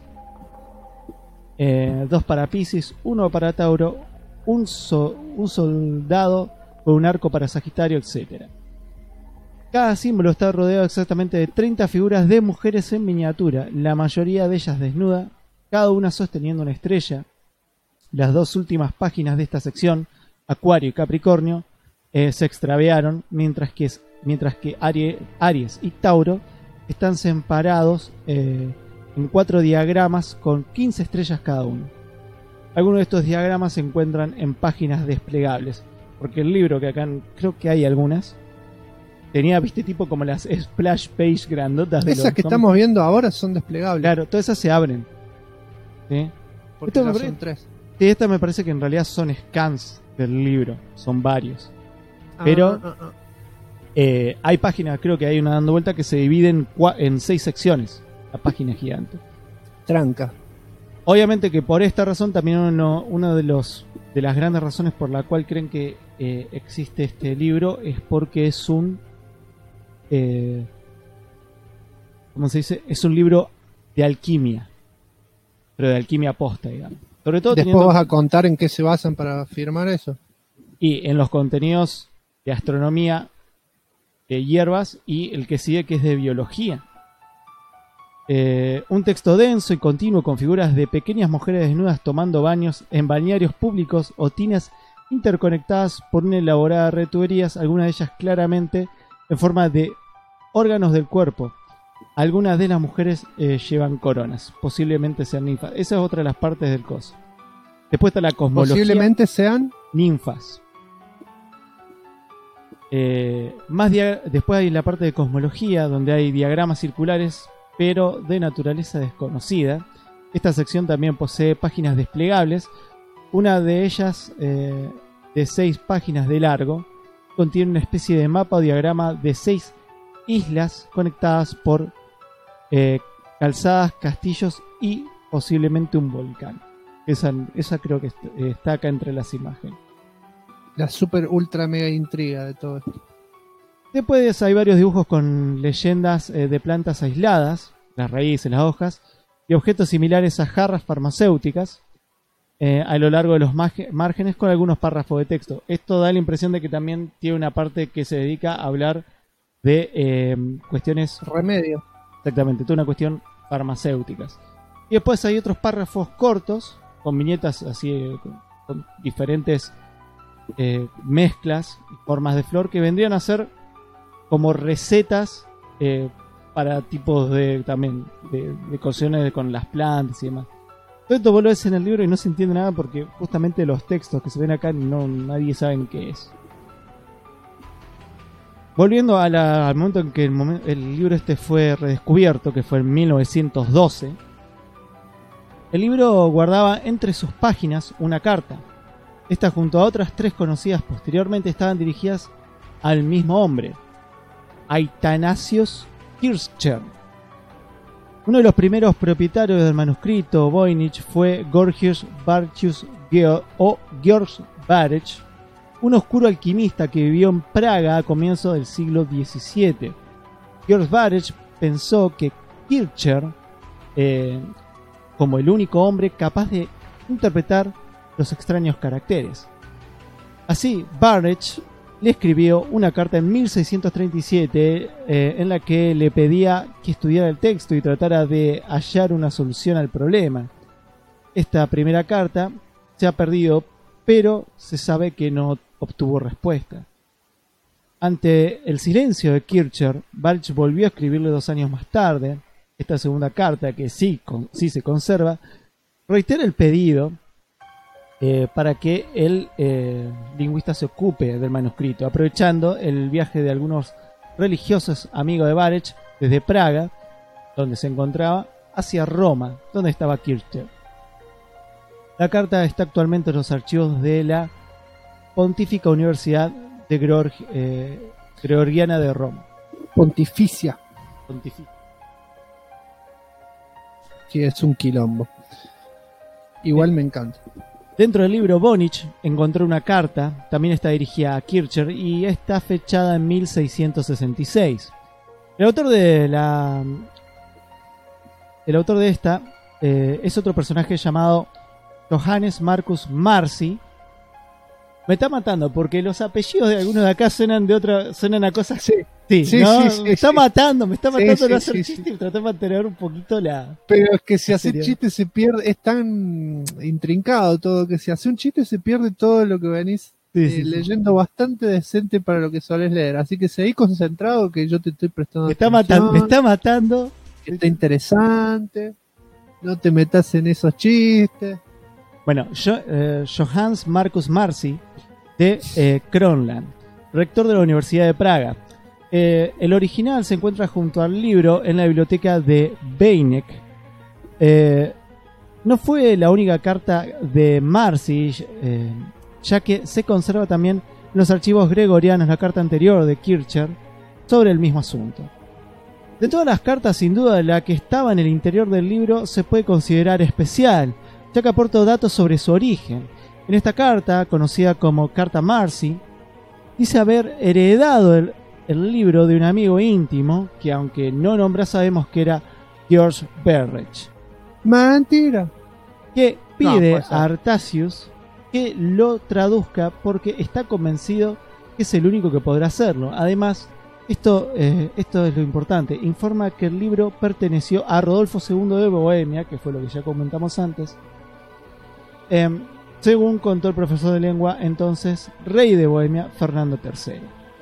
2 para Piscis, 1 para Tauro, un soldado con un arco para Sagitario, etc. Cada símbolo está rodeado exactamente de 30 figuras de mujeres en miniatura, la mayoría de ellas desnuda, cada una sosteniendo una estrella. Las 2 últimas páginas de esta sección Acuario y Capricornio se extraviaron, mientras que Aries y Tauro están separados en 4 diagramas con 15 estrellas cada uno. Algunos de estos diagramas se encuentran en páginas desplegables, porque el libro, que acá creo que hay algunas, tenía, viste, tipo como las splash page grandotas. Esas que estamos viendo ahora son desplegables. Claro, todas esas se abren. ¿Sí? Porque ya son 3. Sí, esta me parece que en realidad son scans del libro, son varios. Pero hay páginas, creo que hay una dando vuelta que se divide en 6 secciones. La página es gigante. Tranca. Obviamente que por esta razón también una de las grandes razones por la cual creen que existe este libro es porque es un ¿cómo se dice? Es un libro de alquimia, pero de alquimia posta, digamos. Sobre todo después vas a contar en qué se basan para afirmar eso. Y en los contenidos de astronomía, de hierbas, y el que sigue, que es de biología. Un texto denso y continuo con figuras de pequeñas mujeres desnudas tomando baños en balnearios públicos o tinas interconectadas por una elaborada red de tuberías, algunas de ellas claramente en forma de órganos del cuerpo. Algunas de las mujeres llevan coronas, posiblemente sean ninfas. Esa es otra de las partes del coso. Después está la cosmología. Posiblemente sean ninfas. Después hay la parte de cosmología, donde hay diagramas circulares, pero de naturaleza desconocida. Esta sección también posee páginas desplegables. Una de ellas, de 6 páginas de largo, contiene una especie de mapa o diagrama de 6 islas conectadas por calzadas, castillos y posiblemente un volcán. Esa creo que está acá entre las imágenes. La super ultra mega intriga de todo esto. Después hay varios dibujos con leyendas de plantas aisladas, las raíces, las hojas, y objetos similares a jarras farmacéuticas a lo largo de los márgenes, con algunos párrafos de texto. Esto da la impresión de que también tiene una parte que se dedica a hablar de cuestiones... Remedio. Exactamente, toda una cuestión farmacéuticas. Y después hay otros párrafos cortos, con viñetas así, con diferentes mezclas y formas de flor, que vendrían a ser como recetas para tipos de cocciones con las plantas y demás. Todo esto vos lo ves en el libro y no se entiende nada, porque justamente los textos que se ven acá nadie sabe qué es. Volviendo al momento en que el libro este fue redescubierto, que fue en 1912, el libro guardaba entre sus páginas una carta. Esta, junto a otras 3 conocidas posteriormente, estaban dirigidas al mismo hombre, Athanasius Kircher. Uno de los primeros propietarios del manuscrito Voynich fue Georgius Bartzius o George Barech, un oscuro alquimista que vivió en Praga a comienzos del siglo XVII. George Barech pensó que Kircher, como el único hombre capaz de interpretar los extraños caracteres. Así, Barech le escribió una carta en 1637 en la que le pedía que estudiara el texto y tratara de hallar una solución al problema. Esta primera carta se ha perdido, pero se sabe que no obtuvo respuesta. Ante el silencio de Kircher, Barech volvió a escribirle 2 años más tarde. Esta segunda carta, que sí se conserva, reitera el pedido para que el lingüista se ocupe del manuscrito, aprovechando el viaje de algunos religiosos amigos de Barech desde Praga, donde se encontraba, hacia Roma, donde estaba Kircher. La carta está actualmente en los archivos de la Pontífica Universidad de Gregoriana de Roma. Pontificia. Sí, es un quilombo. Igual me encanta. Dentro del libro Voynich encontré una carta, también está dirigida a Kircher y está fechada en 1666. El autor de esta es otro personaje llamado Johannes Marcus Marci. Me está matando porque los apellidos de algunos de acá suenan a cosas. Sí, me está matando no hacer chiste y tratar de mantener un poquito la. Pero es que si hace chiste se pierde, es tan intrincado todo que si hace un chiste se pierde todo lo que venís Sí. leyendo bastante decente para lo que solés leer. Así que seguí concentrado que yo te estoy prestando Me está atención, matando. que está interesante. No te metas en esos chistes. Bueno, Johannes Marcus Marci de Kronland, rector de la Universidad de Praga. El original se encuentra junto al libro en la biblioteca de Beinek. No fue la única carta de Marci, ya que se conserva también en los archivos gregorianos la carta anterior de Kircher sobre el mismo asunto. De todas las cartas, sin duda, la que estaba en el interior del libro se puede considerar especial, ya que aporta datos sobre su origen. En esta carta, conocida como Carta Marci, dice haber heredado el libro de un amigo íntimo, que aunque no nombra sabemos que era George Berrech. Mentira. Que pide No, pues, a Artasius que lo traduzca porque está convencido que es el único que podrá hacerlo. Además, esto es lo importante, informa que el libro perteneció a Rodolfo II de Bohemia, que fue lo que ya comentamos antes, según contó el profesor de lengua, entonces rey de Bohemia, Fernando III.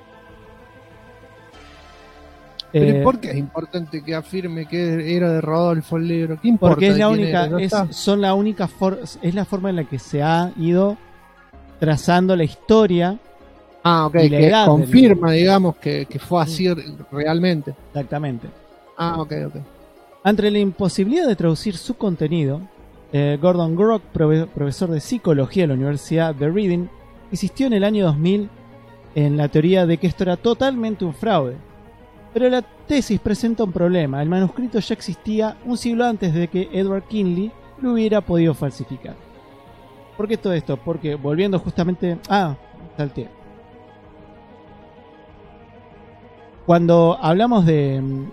¿Pero por qué es importante que afirme que era de Rodolfo el libro? ¿Qué importa? Porque es la de quién única, era? Ya está. es la forma en la que se ha ido trazando la historia. Ok, y la que edad confirma, digamos, que fue así realmente. Exactamente. Ok. Ante la imposibilidad de traducir su contenido, Gordon Grock, profesor de psicología de la Universidad de Reading, insistió en el año 2000 en la teoría de que esto era totalmente un fraude. Pero la tesis presenta un problema. El manuscrito ya existía un siglo antes de que Edward Kinley lo hubiera podido falsificar. ¿Por qué todo esto? Porque volviendo justamente... salté. Cuando hablamos del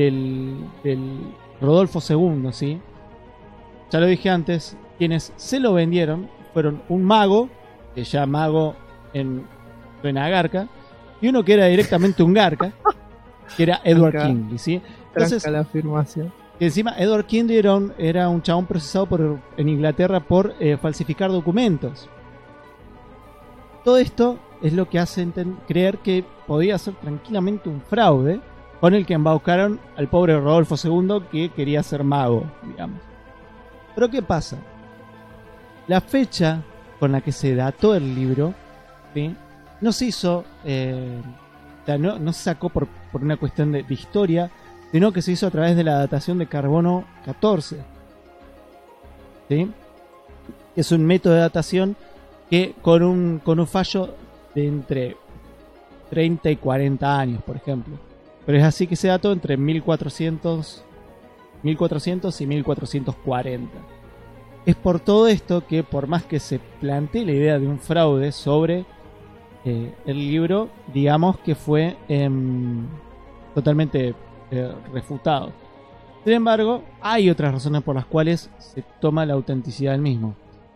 Rodolfo II, ¿sí? Ya lo dije antes, quienes se lo vendieron fueron un mago, que ya mago suena a garca, y uno que era directamente un garca, que era Edward Kinley, ¿sí? Entonces, la afirmación. que encima Edward Kinley era un chabón procesado en Inglaterra por falsificar documentos. Todo esto es lo que hace creer que podía ser tranquilamente un fraude con el que embaucaron al pobre Rodolfo II, que quería ser mago, digamos. Pero ¿qué pasa? La fecha con la que se dató el libro, ¿sí? No se hizo, no se sacó por una cuestión de historia, sino que se hizo a través de la datación de carbono 14, ¿sí? Es un método de datación que con un fallo de entre 30 y 40 años, por ejemplo. Pero es así que se dató entre 1400 y 1440. Es por todo esto que, por más que se plantee la idea de un fraude sobre el libro, digamos que fue totalmente refutado. Sin embargo, hay otras razones por las cuales se toma la autenticidad del mismo.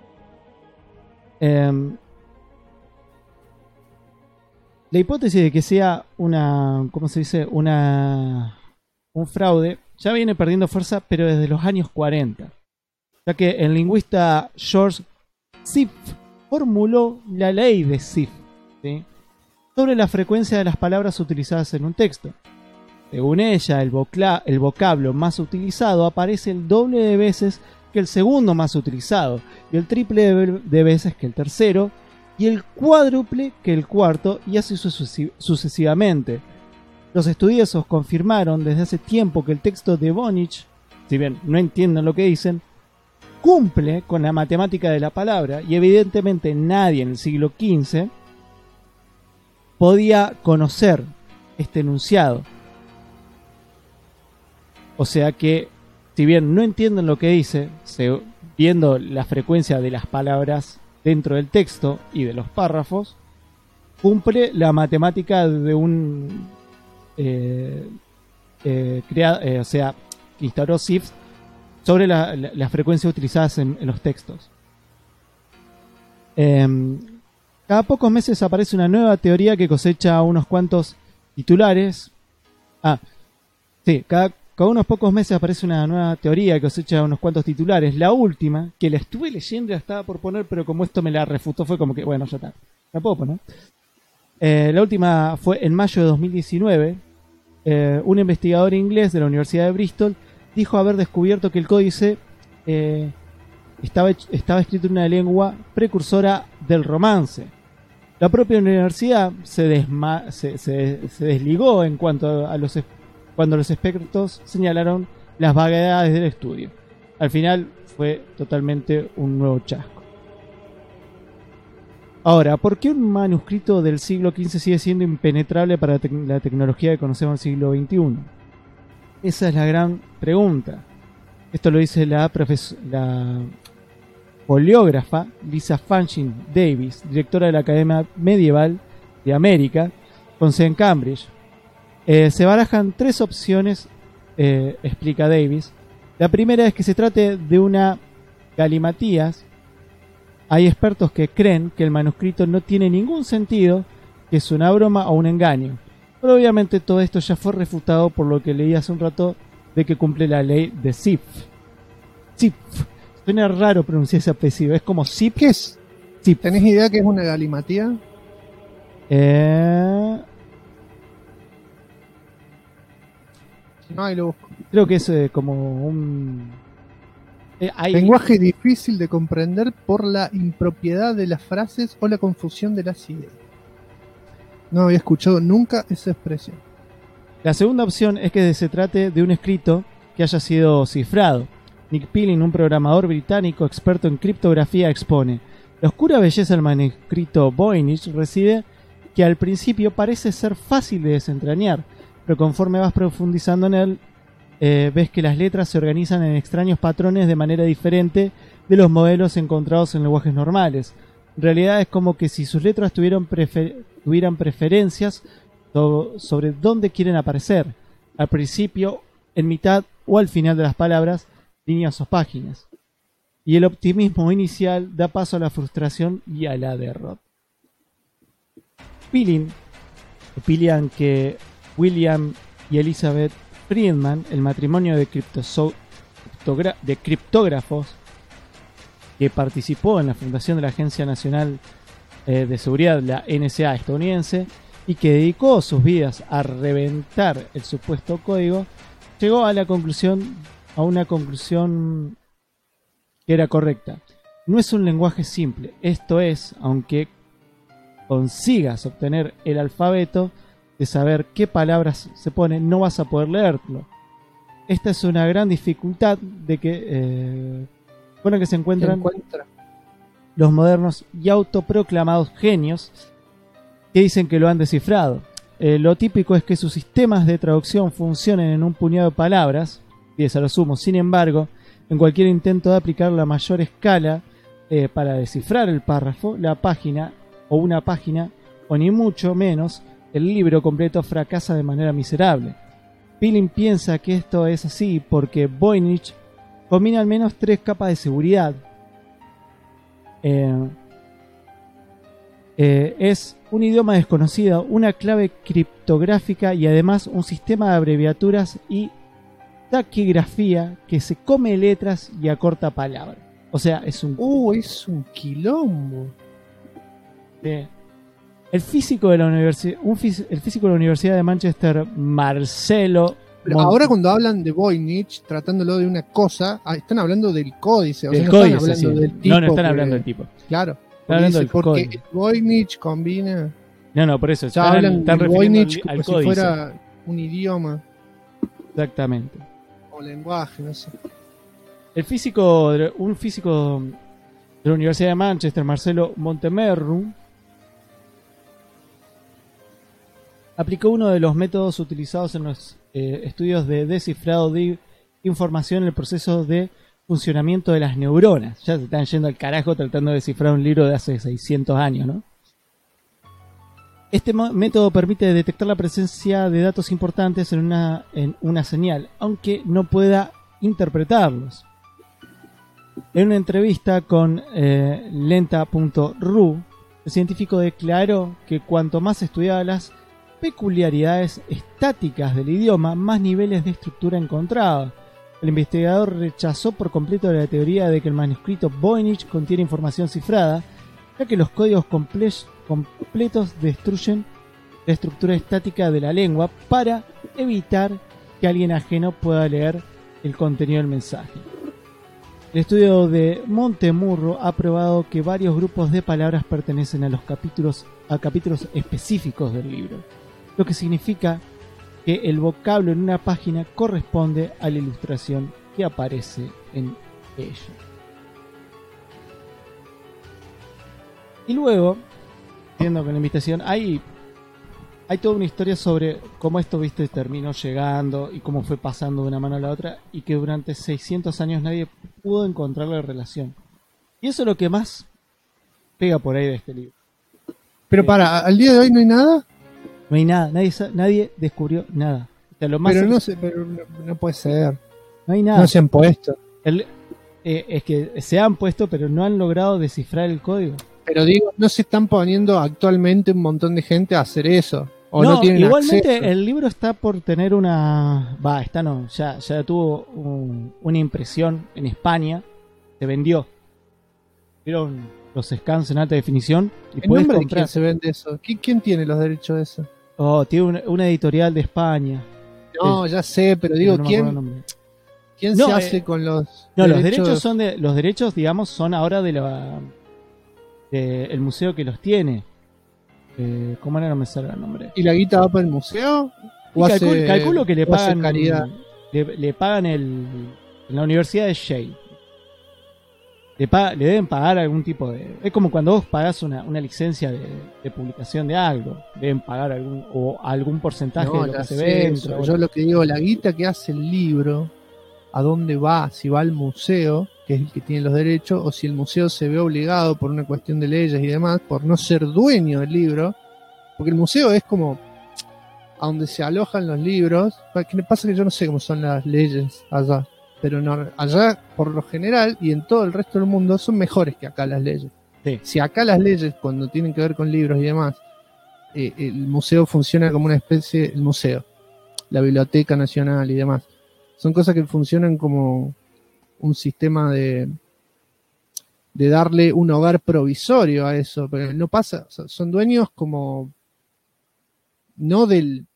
La hipótesis de que sea un fraude ya viene perdiendo fuerza, pero desde los años 40, ya que el lingüista George Siff formuló la ley de Siff, ¿sí? Sobre la frecuencia de las palabras utilizadas en un texto. Según ella, el vocablo más utilizado aparece el doble de veces que el segundo más utilizado, y el triple de veces que el tercero, y el cuádruple que el cuarto, y así sucesivamente. Los estudiosos confirmaron desde hace tiempo que el texto de Voynich, si bien no entienden lo que dicen, cumple con la matemática de la palabra, y evidentemente nadie en el siglo XV podía conocer este enunciado. O sea que, si bien no entienden lo que dice, viendo la frecuencia de las palabras dentro del texto y de los párrafos, cumple la matemática de un o sea, que instauró Siff sobre las frecuencias utilizadas en los textos. Cada pocos meses aparece una nueva teoría que cosecha unos cuantos titulares. Cada unos pocos meses aparece una nueva teoría que cosecha unos cuantos titulares. La última, que la estuve leyendo y la estaba por poner, pero como esto me la refutó, fue como que, bueno, ya está. La puedo poner. La última fue en mayo de 2019. Un investigador inglés de la Universidad de Bristol dijo haber descubierto que el códice estaba escrito en una lengua precursora del romance. La propia universidad se desligó en cuanto a cuando los expertos señalaron las vaguedades del estudio. Al final fue totalmente un nuevo chasco. Ahora, ¿por qué un manuscrito del siglo XV sigue siendo impenetrable para la tecnología que conocemos en el siglo XXI? Esa es la gran pregunta. Esto lo dice la poliógrafa Lisa Fanching Davis, directora de la Academia Medieval de América, con sede en Cambridge. Se barajan 3 opciones, explica Davis. La primera es que se trate de una galimatías. Hay expertos que creen que el manuscrito no tiene ningún sentido, que es una broma o un engaño. Pero obviamente todo esto ya fue refutado por lo que leí hace un rato de que cumple la ley de Zipf. Zipf. Suena raro pronunciar ese apellido. Es como Zip. ¿Qué es? Zipf. ¿Tenés idea que es una galimatía? No, ahí lo busco. Creo que es como un... lenguaje difícil de comprender por la impropiedad de las frases o la confusión de las ideas. No había escuchado nunca esa expresión. La segunda opción es que se trate de un escrito que haya sido cifrado. Nick Pilling, un programador británico experto en criptografía, expone: la oscura belleza del manuscrito Voynich reside que al principio parece ser fácil de desentrañar, pero conforme vas profundizando en él, ves que las letras se organizan en extraños patrones de manera diferente de los modelos encontrados en lenguajes normales. En realidad es como que si sus letras tuvieran preferencias sobre dónde quieren aparecer, al principio, en mitad o al final de las palabras, líneas o páginas. Y el optimismo inicial da paso a la frustración y a la derrota. Pilling opinan que William y Elizabeth Friedman, el matrimonio de criptógrafos que participó en la fundación de la Agencia Nacional de Seguridad, la NSA estadounidense, y que dedicó sus vidas a reventar el supuesto código, llegó a una conclusión que era correcta. No es un lenguaje simple, esto es, aunque consigas obtener el alfabeto de saber qué palabras se ponen, no vas a poder leerlo. Esta es una gran dificultad de que se encuentran los modernos y autoproclamados genios que dicen que lo han descifrado. Lo típico es que sus sistemas de traducción funcionen en un puñado de palabras, 10 a lo sumo. Sin embargo, en cualquier intento de aplicar la mayor escala para descifrar el párrafo, la página o una página, o ni mucho menos el libro completo, fracasa de manera miserable. Pilling piensa que esto es así porque Voynich combina al menos 3 capas de seguridad. Es un idioma desconocido, una clave criptográfica y además un sistema de abreviaturas y taquigrafía que se come letras y acorta palabras. O sea, es un quilombo. El físico de la Universidad de Manchester, Marcelo... Ahora cuando hablan de Voynich, tratándolo de una cosa, están hablando del códice. Del no códice, están hablando del tipo. No están hablando del tipo. Claro. Están hablando del porque códice. Voynich combina... No, por eso. Hablan de Voynich al como códice. si fuera un idioma. Exactamente. O lenguaje, no sé. Un físico de la Universidad de Manchester, Marcelo Montemerru, aplicó uno de los métodos utilizados en los estudios de descifrado de información en el proceso de funcionamiento de las neuronas. Ya se están yendo al carajo tratando de descifrar un libro de hace 600 años, ¿no? Este método permite detectar la presencia de datos importantes en una señal, aunque no pueda interpretarlos. En una entrevista con lenta.ru, el científico declaró que cuanto más estudiaba las peculiaridades estáticas del idioma, más niveles de estructura encontraba. El investigador rechazó por completo la teoría de que el manuscrito Voynich contiene información cifrada, ya que los códigos completos destruyen la estructura estática de la lengua para evitar que alguien ajeno pueda leer el contenido del mensaje. El estudio de Montemurro ha probado que varios grupos de palabras pertenecen a capítulos específicos del libro, lo que significa que el vocablo en una página corresponde a la ilustración que aparece en ella. Y luego, siguiendo con la invitación, hay toda una historia sobre cómo esto, viste, terminó llegando y cómo fue pasando de una mano a la otra y que durante 600 años nadie pudo encontrar la relación. Y eso es lo que más pega por ahí de este libro. Pero ¿al día de hoy no hay nada? No hay nada, nadie descubrió nada. O sea, lo más pero no puede ser. No hay nada. No se han puesto. Es que se han puesto, pero no han logrado descifrar el código. Pero digo, no se están poniendo actualmente un montón de gente a hacer eso. O no tienen igualmente acceso. El libro está por tener ya tuvo una impresión en España. Se vendió. Vieron los scans en alta definición y ¿En puedes nombre de comprar. quién se vende eso? ¿Quién tiene los derechos de eso? Tiene una editorial de España. No, ya sé, pero digo, no ¿quién se hace con los derechos? Los derechos, digamos, son ahora el museo que los tiene. ¿Cómo era? No me sale el nombre. ¿Y la guita va para el museo? Calculo que le pagan caridad. le pagan en la Universidad de Yale. Le deben pagar algún tipo de... Es como cuando vos pagás una licencia de publicación de algo. Deben pagar algún porcentaje de lo que se vende. Yo lo que digo, la guita que hace el libro, ¿a dónde va? Si va al museo, que es el que tiene los derechos, o si el museo se ve obligado por una cuestión de leyes y demás, por no ser dueño del libro. Porque el museo es como a donde se alojan los libros. ¿Qué pasa? Que yo no sé cómo son las leyes allá. Pero no, allá, por lo general, y en todo el resto del mundo, son mejores que acá las leyes. Sí. Si acá las leyes, cuando tienen que ver con libros y demás, el museo funciona como una especie, el museo, la Biblioteca Nacional y demás, son cosas que funcionan como un sistema de darle un hogar provisorio a eso, pero no pasa, o sea, son dueños como, no del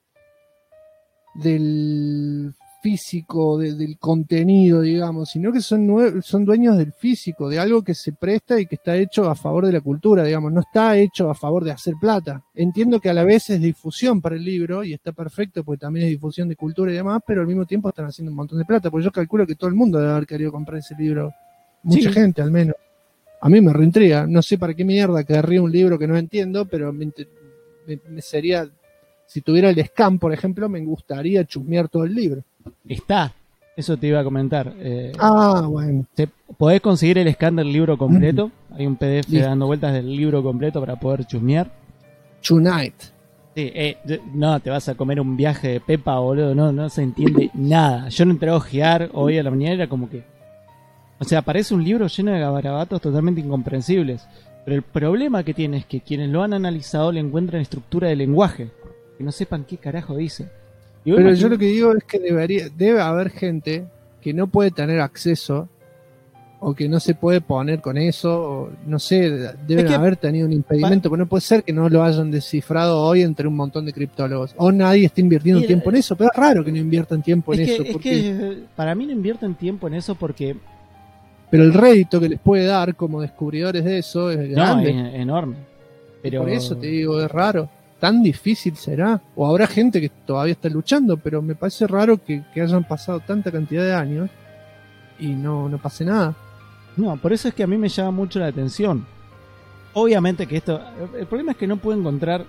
físico, del contenido, digamos, sino que son dueños del físico, de algo que se presta y que está hecho a favor de la cultura, digamos, no está hecho a favor de hacer plata. Entiendo que a la vez es difusión para el libro y está perfecto porque también es difusión de cultura y demás, pero al mismo tiempo están haciendo un montón de plata, porque yo calculo que todo el mundo debe haber querido comprar ese libro, mucha gente al menos. A mí me reintriga, no sé para qué mierda querría un libro que no entiendo, pero me sería, si tuviera el scan, por ejemplo, me gustaría chusmear todo el libro. Eso te iba a comentar. Bueno. Podés conseguir el scan del libro completo. Hay un PDF dando vueltas del libro completo para poder chusmear. Tonight. Sí, no, te vas a comer un viaje de pepa, boludo. No se entiende nada. Yo no entré a ojear hoy a la mañana, era como que... O sea, parece un libro lleno de garabatos totalmente incomprensibles. Pero el problema que tiene es que quienes lo han analizado le encuentran estructura de lenguaje. Que no sepan qué carajo dice. Pero yo lo que digo es que debe haber gente que no puede tener acceso o que no se puede poner con eso, o no sé, deben haber tenido un impedimento, pero no puede ser que no lo hayan descifrado hoy entre un montón de criptólogos. O nadie está invirtiendo tiempo en eso, pero es raro que no inviertan tiempo en eso. Es que para mí no invierten tiempo en eso porque... Pero el rédito que les puede dar como descubridores de eso es grande. No, es enorme. Pero... Por eso te digo, es raro. ¿Tan difícil será? O habrá gente que todavía está luchando, pero me parece raro que hayan pasado tanta cantidad de años y no pase nada. No, por eso es que a mí me llama mucho la atención. Obviamente que esto... El problema es que no puedo encontrar...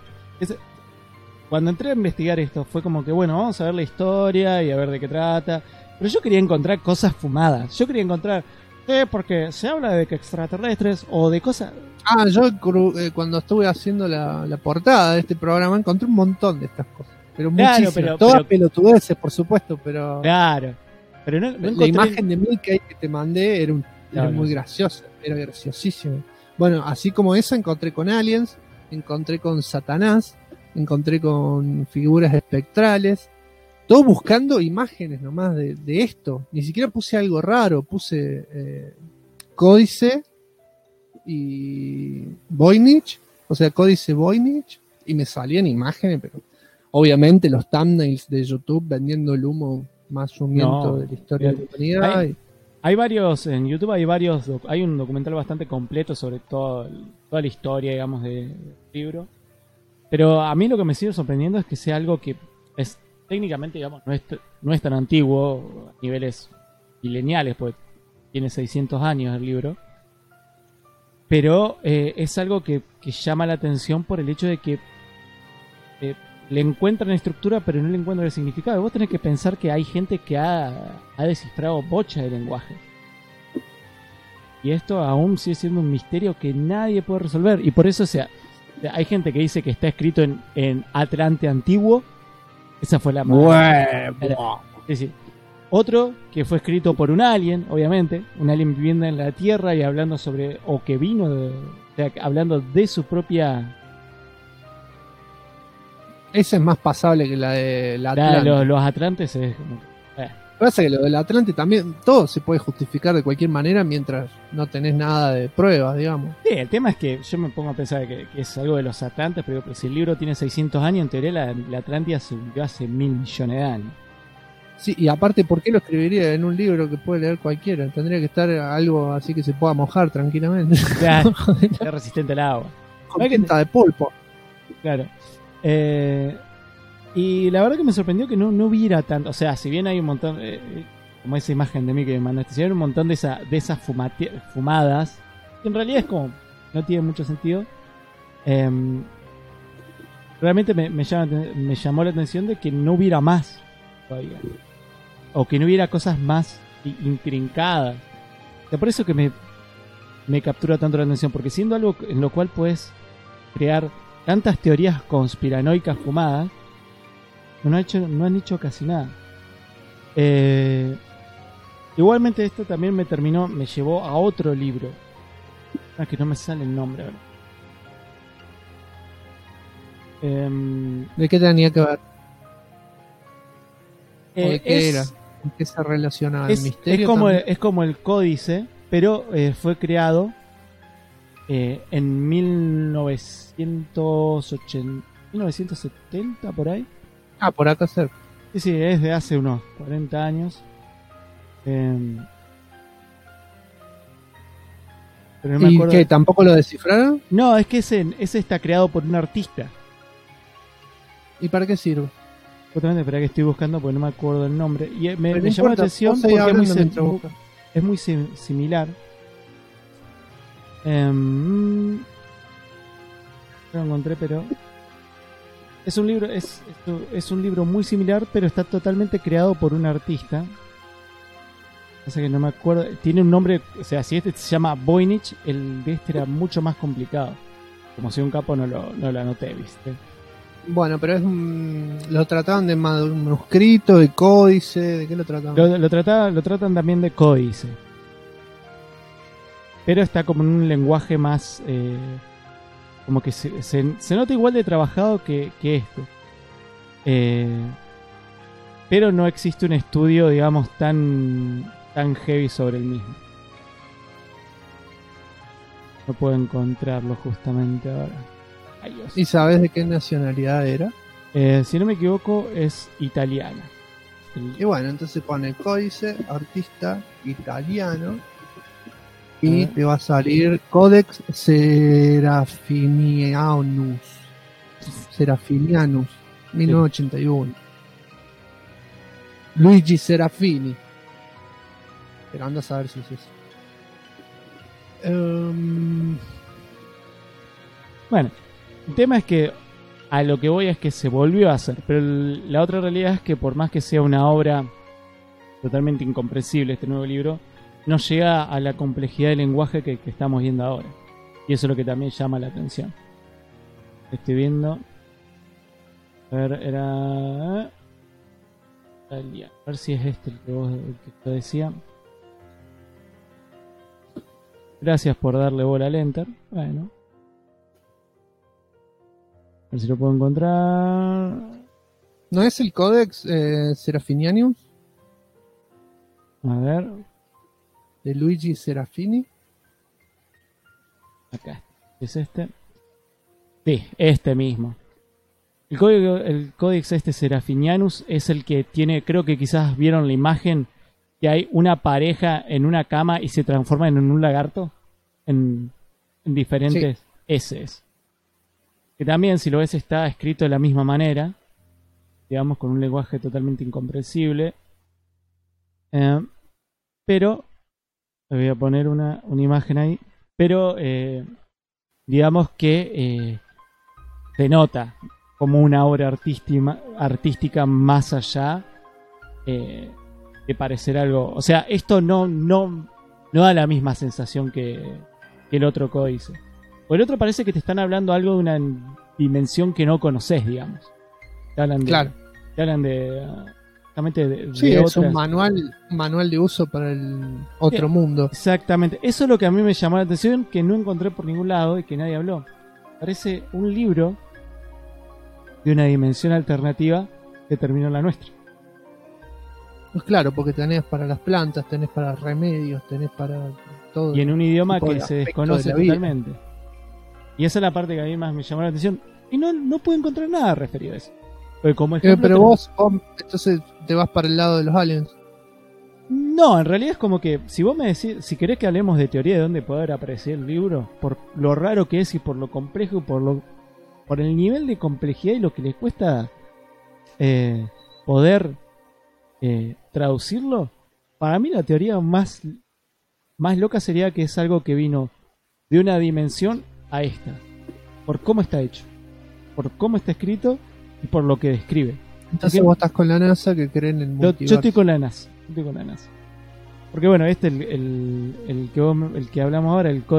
Cuando entré a investigar esto fue como que, bueno, vamos a ver la historia y a ver de qué trata. Pero yo quería encontrar cosas fumadas. Yo quería encontrar... porque se habla de que extraterrestres o de cosas... Yo cuando estuve haciendo la portada de este programa encontré un montón de estas cosas. Pero muchísimas. Todas pelotudeces, por supuesto, pero... Claro. Pero no encontré... La imagen de Mickey que te mandé era muy graciosa. Era graciosísima. Bueno, así como esa encontré con aliens, encontré con Satanás, encontré con figuras espectrales. Todo buscando imágenes nomás de esto. Ni siquiera puse algo raro. Puse códice y Voynich o sea, Códice Voynich, y me salían imágenes, pero obviamente los thumbnails de YouTube vendiendo el humo más sumiento de la historia de la humanidad. Hay varios, en YouTube hay un documental bastante completo sobre toda la historia, digamos, del libro. Pero a mí lo que me sigue sorprendiendo es que sea algo que es técnicamente, digamos, no es tan antiguo a niveles mileniales, pues tiene 600 años el libro. Pero es algo que llama la atención por el hecho de que le encuentran estructura, pero no le encuentran el significado. Vos tenés que pensar que hay gente que ha descifrado bocha de lenguaje. Y esto aún sigue siendo un misterio que nadie puede resolver. Y por eso, hay gente que dice que está escrito en Atlante antiguo. Esa fue la sí. Otro que fue escrito por un alien, obviamente. Un alien viviendo en la Tierra y hablando sobre... O que vino, hablando de su propia... Esa es más pasable que la de la Atlante. Los Atlantes es como... Lo que pasa es que lo del Atlante también, todo se puede justificar de cualquier manera mientras no tenés nada de pruebas, digamos. Sí, el tema es que yo me pongo a pensar que es algo de los Atlantes, pero si el libro tiene 600 años, en teoría la Atlántida se hundió hace 1.000 millones de años. Sí, y aparte, ¿por qué lo escribiría en un libro que puede leer cualquiera? Tendría que estar algo así que se pueda mojar tranquilamente. Claro, es resistente al agua. Con tinta de pulpo. Claro. Y la verdad que me sorprendió que no hubiera tanto. O sea, si bien hay un montón, como esa imagen de mí que me mandaste, si hay un montón de esas fumadas, que en realidad es como, no tiene mucho sentido. Realmente me llamó la atención de que no hubiera más todavía. O que no hubiera cosas más intrincadas. O sea, por eso que me captura tanto la atención, porque siendo algo en lo cual puedes crear tantas teorías conspiranoicas fumadas, no han hecho casi nada. Igualmente esto también me llevó a otro libro. Que no me sale el nombre ahora. ¿De qué tenía que ver? ¿De qué era? ¿En qué se relaciona el misterio? Es como el códice, pero fue creado en 1970 por ahí. Ah, por acá cerca. Sí, es de hace unos 40 años. Pero no me acuerdo. ¿Qué? ¿Tampoco lo descifraron? No, es que ese está creado por un artista. ¿Y para qué sirve? Justamente, espera que estoy buscando porque no me acuerdo el nombre. Y me llama la atención porque es muy similar. No lo encontré, pero es un libro muy similar, pero está totalmente creado por un artista. O sea que no me acuerdo. Tiene un nombre, o sea, si este se llama Voynich, el de este era mucho más complicado. Como si un capo no lo anoté, ¿viste? Bueno, pero lo trataban de manuscrito, de códice, ¿de qué lo trataban? Lo tratan también de códice. Pero está como en un lenguaje más... como que se nota igual de trabajado que este. Pero no existe un estudio, digamos, tan heavy sobre el mismo. No puedo encontrarlo justamente ahora. Ay, Dios. ¿Y sabes de qué nacionalidad era? Si no me equivoco, es italiana. Y bueno, entonces pone códice, artista italiano. Y te va a salir Codex Serafinianus, 1981. Luigi Serafini. Pero anda a saber si es eso. Bueno, el tema es que a lo que voy es que se volvió a hacer. Pero la otra realidad es que por más que sea una obra totalmente incomprensible este nuevo libro, no llega a la complejidad del lenguaje que estamos viendo ahora. Y eso es lo que también llama la atención. Estoy viendo. A ver, era... A ver si es este el que te decía. Gracias por darle bola al enter. Bueno. A ver si lo puedo encontrar. ¿No es el Codex Serafinianus? A ver. De Luigi Serafini. Acá. Es este. Sí, este mismo. El Codex Serafinianus es el que tiene, creo que quizás vieron la imagen, que hay una pareja en una cama y se transforman en un lagarto en diferentes S's. Que también, si lo ves, está escrito de la misma manera, digamos, con un lenguaje totalmente incomprensible. Pero, le voy a poner una imagen ahí, pero digamos que se nota como una obra artística más allá de parecer algo. O sea, esto no da la misma sensación que el otro códice. O el otro parece que te están hablando algo de una dimensión que no conoces, digamos. Te hablan de, claro. Te hablan de sí, es otras. un manual de uso para el otro mundo. Exactamente. Eso es lo que a mí me llamó la atención, que no encontré por ningún lado y que nadie habló. Parece un libro de una dimensión alternativa que terminó en la nuestra. Pues claro, porque tenés para las plantas, tenés para remedios, tenés para todo. Y en un idioma que de se desconoce totalmente. Y esa es la parte que a mí más me llamó la atención. Y no puedo encontrar nada referido a eso. Porque como ejemplo, pero vos entonces te vas para el lado de los aliens. No, en realidad es como que si vos me decís, si querés que hablemos de teoría de dónde poder aparecer el libro, por lo raro que es y por lo complejo y por el nivel de complejidad y lo que les cuesta poder traducirlo, para mí la teoría más loca sería que es algo que vino de una dimensión a esta, por cómo está hecho, por cómo está escrito y por lo que describe. Entonces vos estás con la NASA, que creen en el multiverso. Yo estoy con la NASA. Porque bueno, el que hablamos ahora, el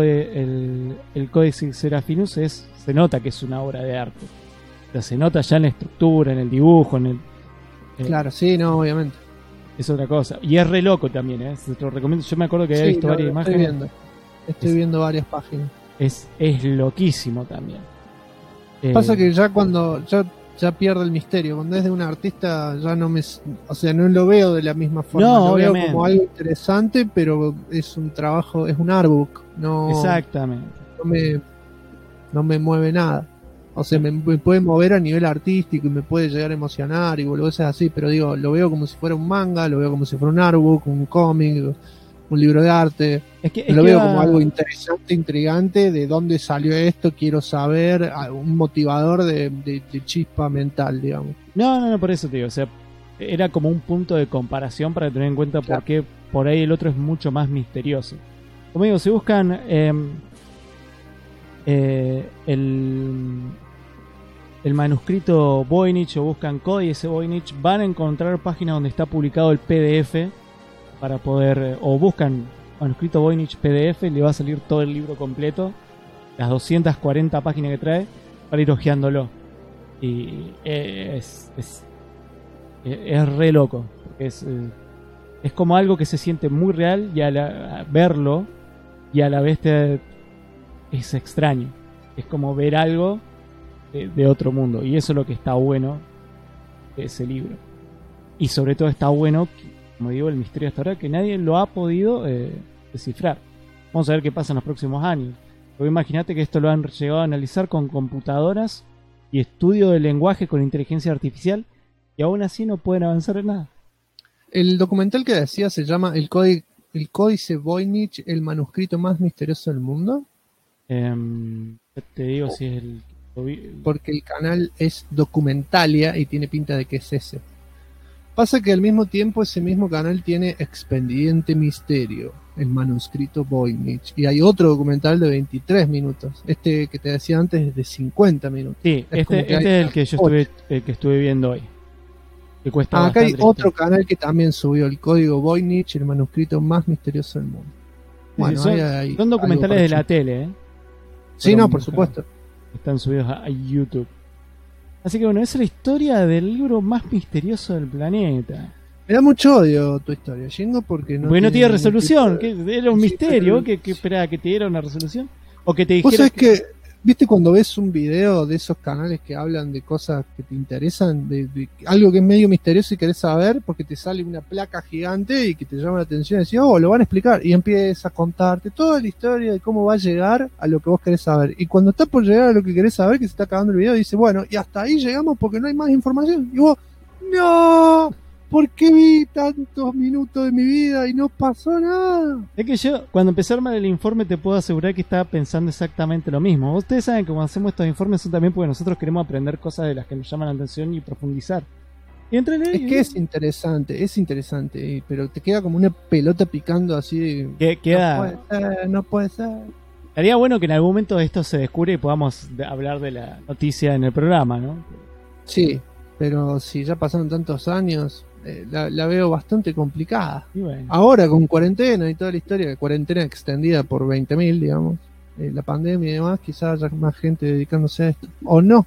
Codex Serafinus, se nota que es una obra de arte. O sea, se nota ya en la estructura, en el dibujo, claro, sí, no, obviamente. Es otra cosa. Y es re loco también, ¿eh? Te lo recomiendo. Yo me acuerdo que había visto varias imágenes. Estoy viendo varias páginas. Es loquísimo también. Pasa que ya cuando ya pierde el misterio. Cuando es de un artista ya no lo veo de la misma forma. No, lo obviamente. veo como algo interesante, pero es un trabajo, es un artbook. No, exactamente. No me mueve nada. O sea, me puede mover a nivel artístico y me puede llegar a emocionar y boludeces así, pero digo, lo veo como si fuera un manga, lo veo como si fuera un artbook, un cómic, un libro de arte. Lo veo como algo interesante, intrigante, de dónde salió esto, quiero saber, un motivador de chispa mental, digamos. No, por eso te digo, o sea, era como un punto de comparación para tener en cuenta por qué por ahí el otro es mucho más misterioso. Como digo, si buscan el manuscrito Voynich o buscan Códice Voynich, van a encontrar páginas donde está publicado el PDF para poder, o buscan manuscrito Voynich PDF y le va a salir todo el libro completo, las 240 páginas que trae, para ir hojeándolo. Y es re loco, porque es como algo que se siente muy real y a verlo y a la vez es extraño. Es como ver algo de otro mundo, y eso es lo que está bueno de ese libro. Y sobre todo está bueno, como digo, el misterio hasta ahora, que nadie lo ha podido descifrar. Vamos a ver qué pasa en los próximos años. Porque imagínate que esto lo han llegado a analizar con computadoras y estudio del lenguaje con inteligencia artificial, y aún así no pueden avanzar en nada. El documental que decía se llama El Códice Voynich, el manuscrito más misterioso del mundo. Te digo si es el... Porque el canal es Documentalia y tiene pinta de que es ese. Pasa que al mismo tiempo ese mismo canal tiene Expediente Misterio, el manuscrito Voynich, y hay otro documental de 23 minutos. Este que te decía antes es de 50 minutos. Sí, este es el que yo estuve viendo hoy. Que cuesta acá hay otro canal que también subió el código Voynich, el manuscrito más misterioso del mundo. Bueno, sí, son documentales de la tele, ¿eh? Sí, no, por supuesto. Están subidos a YouTube. Así que bueno, esa es la historia del libro más misterioso del planeta. Me da mucho odio tu historia, Jingo, porque no tiene resolución. ¿Era un misterio? ¿Que esperaba que te diera una resolución? ¿O que te dijera ¿Vos sabés que ¿Viste cuando ves un video de esos canales que hablan de cosas que te interesan, de algo que es medio misterioso y querés saber, porque te sale una placa gigante y que te llama la atención y decís, oh, lo van a explicar, y empieza a contarte toda la historia de cómo va a llegar a lo que vos querés saber, y cuando está por llegar a lo que querés saber, que se está acabando el video, dice, bueno, y hasta ahí llegamos porque no hay más información, y vos, no, ¿por qué vi tantos minutos de mi vida y no pasó nada? Es que yo, cuando empecé a armar el informe, te puedo asegurar que estaba pensando exactamente lo mismo. Ustedes saben que cuando hacemos estos informes son también porque nosotros queremos aprender cosas de las que nos llaman la atención y profundizar. Y entre es que es interesante, pero te queda como una pelota picando así. Queda... No puede ser. Estaría bueno que en algún momento esto se descubra y podamos hablar de la noticia en el programa, ¿no? Sí, pero si ya pasaron tantos años... La veo bastante complicada. Bueno. Ahora con cuarentena y toda la historia, cuarentena extendida por 20.000, digamos, la pandemia y demás, quizás haya más gente dedicándose a esto. O no.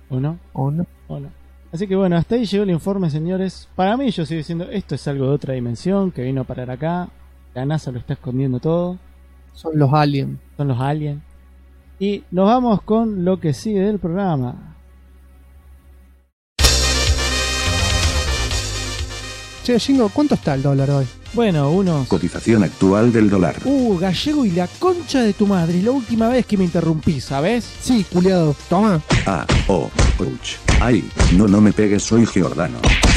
Así que bueno, hasta ahí llegó el informe, señores. Para mí yo sigo diciendo, esto es algo de otra dimensión que vino a parar acá. La NASA lo está escondiendo todo. Son los aliens. Y nos vamos con lo que sigue del programa. Che, Jingo, ¿cuánto está el dólar hoy? Bueno, unos... Cotización actual del dólar. Gallego y la concha de tu madre. Es la última vez que me interrumpí, ¿sabes? Sí, culiado. Toma. Ouch. Ay, no me pegues, soy Giordano.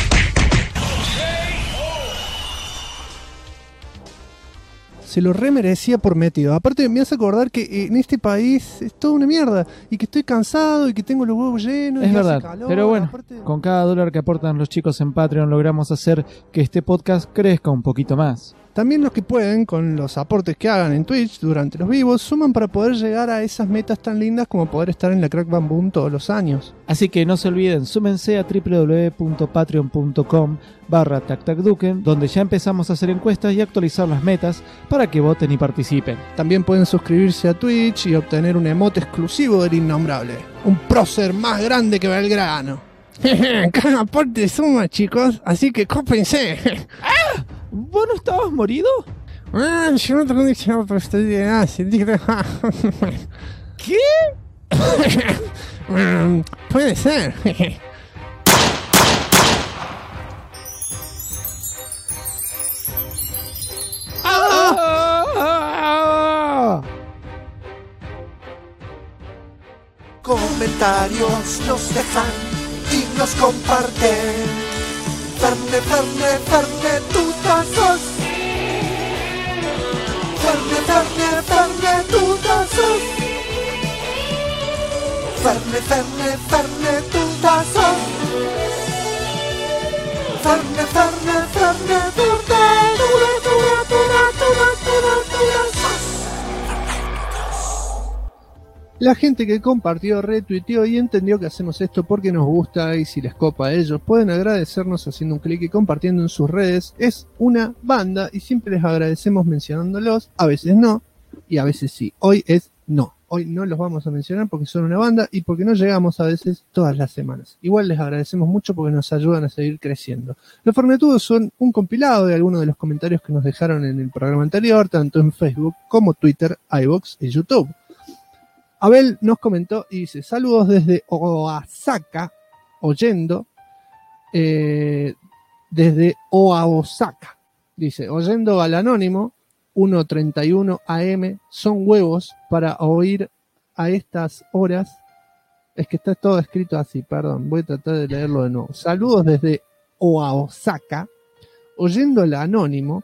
Se lo remerecía por metido. Aparte me hace acordar que en este país es toda una mierda. Y que estoy cansado y que tengo los huevos llenos. Es y verdad, hace calor, pero bueno, aparte... con cada dólar que aportan los chicos en Patreon logramos hacer que este podcast crezca un poquito más. También los que pueden, con los aportes que hagan en Twitch durante los vivos, suman para poder llegar a esas metas tan lindas como poder estar en la Crack Bam Boom todos los años. Así que no se olviden, súmense a www.patreon.com/tactacduken, donde ya empezamos a hacer encuestas y actualizar las metas para que voten y participen. También pueden suscribirse a Twitch y obtener un emote exclusivo del Innombrable. Un prócer más grande que Belgrano. Cada aporte suma, chicos, así que cópense. ¿Vos no estabas morido? Yo no tengo dicho, pero estoy de ¿Qué? Puede ser. Comentarios nos dejan y nos comparten. Ferne, tutazos. Ferne, tutazos. Ferne, tutazos. Ferne, La gente que compartió, retuiteó y entendió que hacemos esto porque nos gusta y si les copa a ellos pueden agradecernos haciendo un clic y compartiendo en sus redes. Es una banda y siempre les agradecemos mencionándolos, a veces no y a veces sí. Hoy es no. Hoy no los vamos a mencionar porque son una banda y porque no llegamos a veces todas las semanas. Igual les agradecemos mucho porque nos ayudan a seguir creciendo. Los Fornetudos son un compilado de algunos de los comentarios que nos dejaron en el programa anterior, tanto en Facebook como Twitter, iVoox y YouTube. Abel nos comentó y dice, saludos desde Oaxaca, oyendo, desde Oaxaca. Dice, oyendo al anónimo, 1:31 AM, son huevos para oír a estas horas. Es que está todo escrito así, perdón, voy a tratar de leerlo de nuevo. Saludos desde Oaxaca, oyendo al anónimo,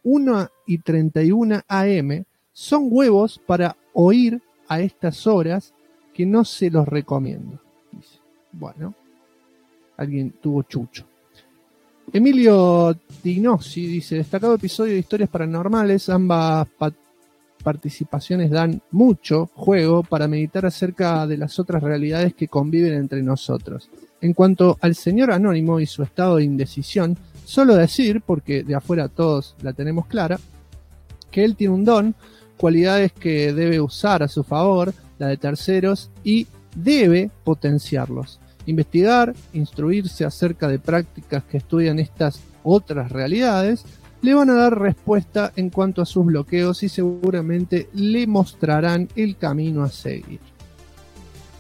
1:31 AM, son huevos para oír a estas horas que no se los recomiendo. Dice. Bueno, alguien tuvo chucho. Emilio Tignosi dice, destacado episodio de historias paranormales, ambas participaciones dan mucho juego para meditar acerca de las otras realidades que conviven entre nosotros. En cuanto al señor anónimo y su estado de indecisión, solo decir, porque de afuera todos la tenemos clara, que él tiene un don, cualidades que debe usar a su favor, la de terceros, y debe potenciarlos. Investigar, instruirse acerca de prácticas que estudian estas otras realidades, le van a dar respuesta en cuanto a sus bloqueos y seguramente le mostrarán el camino a seguir.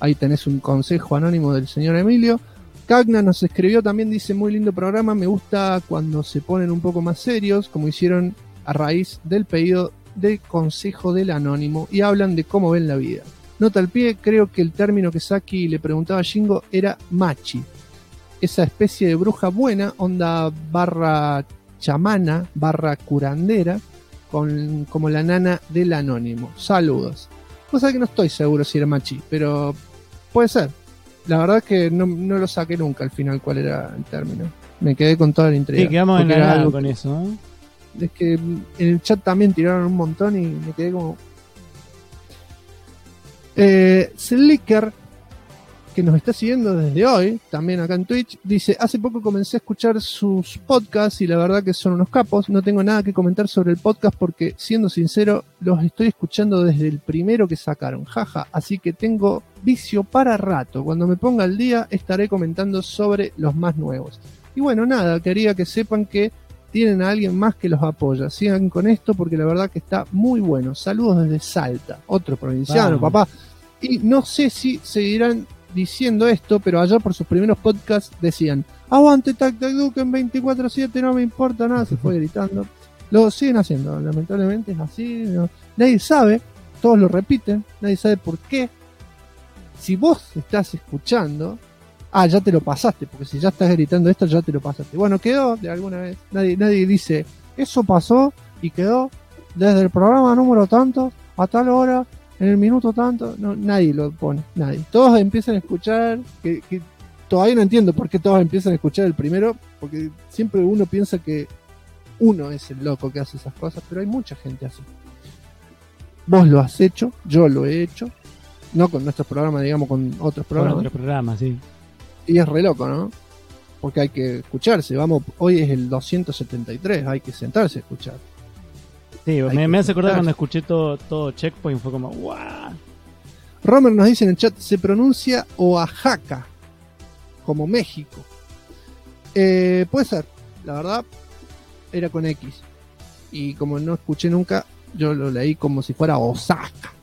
Ahí tenés un consejo anónimo del señor Emilio. Cagna nos escribió también, dice, muy lindo programa, me gusta cuando se ponen un poco más serios, como hicieron a raíz del pedido del consejo del anónimo, y hablan de cómo ven la vida. Nota al pie, creo que el término que Saki le preguntaba a Shingo era machi, esa especie de bruja buena, onda barra chamana, barra curandera, como la nana del anónimo. Saludos. Cosa que no estoy seguro si era machi, pero puede ser. La verdad es que no lo saqué nunca al final cuál era el término. Me quedé con toda la intriga. Sí, quedamos en la nada con eso, ¿no? Es que en el chat también tiraron un montón y me quedé como... Slicker, que nos está siguiendo desde hoy, también acá en Twitch, dice, hace poco comencé a escuchar sus podcasts y la verdad que son unos capos, no tengo nada que comentar sobre el podcast porque, siendo sincero, los estoy escuchando desde el primero que sacaron, jaja, así que tengo vicio para rato, cuando me ponga al día estaré comentando sobre los más nuevos. Y bueno, nada, quería que sepan que tienen a alguien más que los apoya, sigan con esto porque la verdad que está muy bueno. Saludos desde Salta, otro provinciano, papá. Y no sé si seguirán diciendo esto, pero allá por sus primeros podcasts decían, aguante Tac Tac Duken 24/7, no me importa nada, se fue gritando. Lo siguen haciendo, lamentablemente es así, no. Nadie sabe, todos lo repiten, nadie sabe por qué. Si vos estás escuchando, ya te lo pasaste, porque si ya estás gritando esto, ya te lo pasaste. Bueno, quedó de alguna vez, nadie dice, eso pasó y quedó desde el programa número tanto, a tal hora, en el minuto tanto, no, nadie lo pone, nadie. Todos empiezan a escuchar, que todavía no entiendo por qué todos empiezan a escuchar el primero, porque siempre uno piensa que uno es el loco que hace esas cosas, pero hay mucha gente así. Vos lo has hecho, yo lo he hecho, no con nuestros programas, digamos con otros programas. Con otros programas, sí. Y es re loco, ¿no? Porque hay que escucharse, hoy es el 273, hay que sentarse a escuchar. Sí, me hace acordar cuando escuché todo Checkpoint, fue como ¡guau! Romer nos dice en el chat, se pronuncia Oaxaca, como México. Puede ser, la verdad, era con X. Y como no escuché nunca, yo lo leí como si fuera Oaxaca.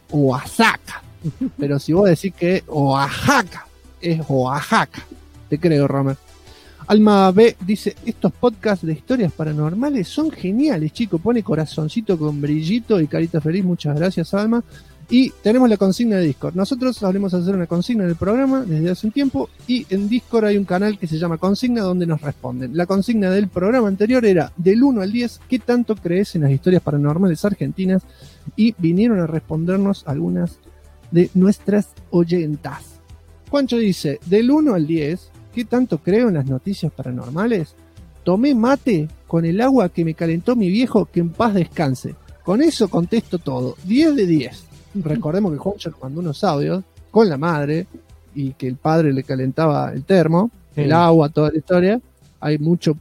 Pero si vos decís que Oaxaca, es Oaxaca. Te creo, Romer. Alma B dice, estos podcasts de historias paranormales son geniales, chicos. Pone corazoncito con brillito y carita feliz. Muchas gracias, Alma. Y tenemos la consigna de Discord. Nosotros solemos hacer una consigna en el programa desde hace un tiempo. Y en Discord hay un canal que se llama Consigna donde nos responden. La consigna del programa anterior era del 1 al 10, ¿qué tanto crees en las historias paranormales argentinas? Y vinieron a respondernos algunas de nuestras oyentas. Juancho dice, del 1 al 10... ¿qué tanto creo en las noticias paranormales? Tomé mate con el agua que me calentó mi viejo, que en paz descanse. Con eso contesto todo. 10 de 10. Recordemos que Juancho mandó unos audios con la madre y que el padre le calentaba el termo, el agua, toda la historia. Hay mucha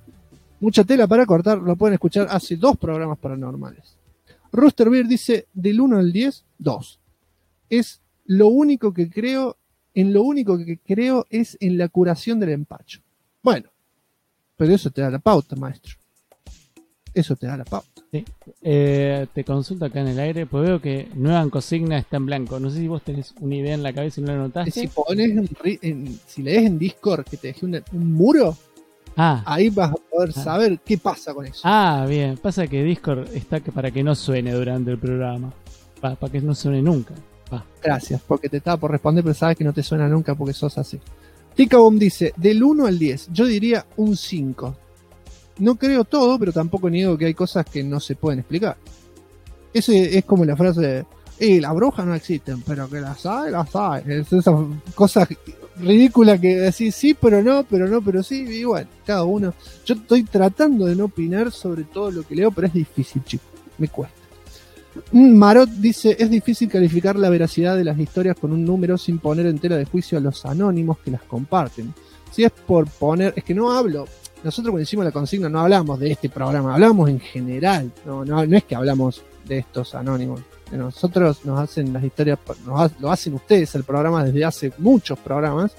tela para cortar. Lo pueden escuchar hace 2 programas paranormales. Rooster Beer dice, del 1 al 10, 2. Es lo único que creo. En lo único que creo es en la curación del empacho. Bueno, pero eso te da la pauta, maestro. Eso te da la pauta. Sí. Te consulto acá en el aire, pues veo que nueva consigna está en blanco. No sé si vos tenés una idea en la cabeza y no la notaste. Si pones si lees en Discord que te dejé un muro, ahí vas a poder saber qué pasa con eso. Bien. Pasa que Discord está para que no suene durante el programa. Para que no suene nunca. Gracias, porque te estaba por responder, pero sabes que no te suena nunca porque sos así. Ticabom dice, del 1 al 10, yo diría un 5. No creo todo, pero tampoco niego que hay cosas que no se pueden explicar. Ese es como la frase de, las brujas no existen, pero que las hay. Es esa cosa ridícula que decís sí, pero no, pero sí. Y bueno, cada uno. Yo estoy tratando de no opinar sobre todo lo que leo, pero es difícil, chicos. Me cuesta. Marot dice, es difícil calificar la veracidad de las historias con un número sin poner en tela de juicio a los anónimos que las comparten. Si es por poner, es que no hablo, nosotros cuando hicimos la consigna no hablamos de este programa, hablamos en general, no es que hablamos de estos anónimos. Nosotros nos hacen las historias, lo hacen ustedes el programa desde hace muchos programas,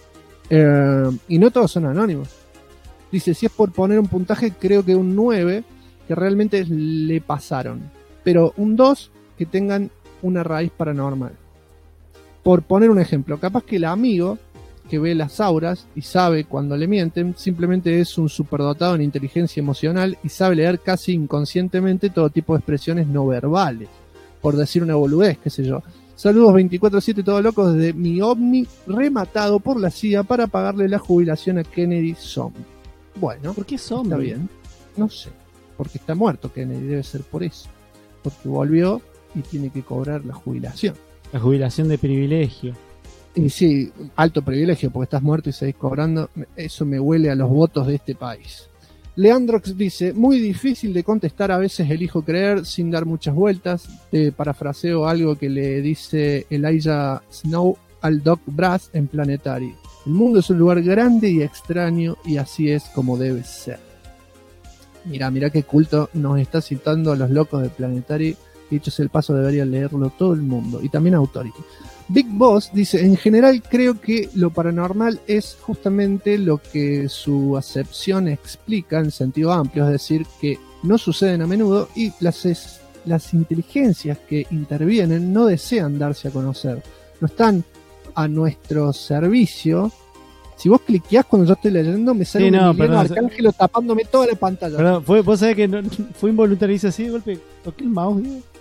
y no todos son anónimos. Dice, si es por poner un puntaje, creo que un 9, que realmente le pasaron. Pero un 2 que tengan una raíz paranormal. Por poner un ejemplo, capaz que el amigo que ve las auras y sabe cuando le mienten, simplemente es un superdotado en inteligencia emocional y sabe leer casi inconscientemente todo tipo de expresiones no verbales, por decir una boludez, qué sé yo. Saludos 24/7 todos locos desde mi ovni rematado por la CIA para pagarle la jubilación a Kennedy Zombie. Bueno, ¿por qué zombie? Está bien, no sé, porque está muerto Kennedy, debe ser por eso, porque volvió y tiene que cobrar la jubilación. La jubilación de privilegio. Y sí, alto privilegio, porque estás muerto y seguís cobrando. Eso me huele a los votos de este país. Leandrox dice, muy difícil de contestar, a veces elijo creer sin dar muchas vueltas. Parafraseo algo que le dice Elijah Snow al Doc Brass en Planetary. El mundo es un lugar grande y extraño y así es como debe ser. Mira qué culto nos está citando a los locos de Planetary. Dicho sea el paso, debería leerlo todo el mundo. Y también Authority. Big Boss dice, en general creo que lo paranormal es justamente lo que su acepción explica en sentido amplio, es decir, que no suceden a menudo y las inteligencias que intervienen no desean darse a conocer, no están a nuestro servicio. Si vos cliqueás cuando yo estoy leyendo, me sale un Miguel Arcángelo tapándome toda la pantalla. Perdón, vos sabés que fue involuntario, hice así de golpe, toqué el mouse.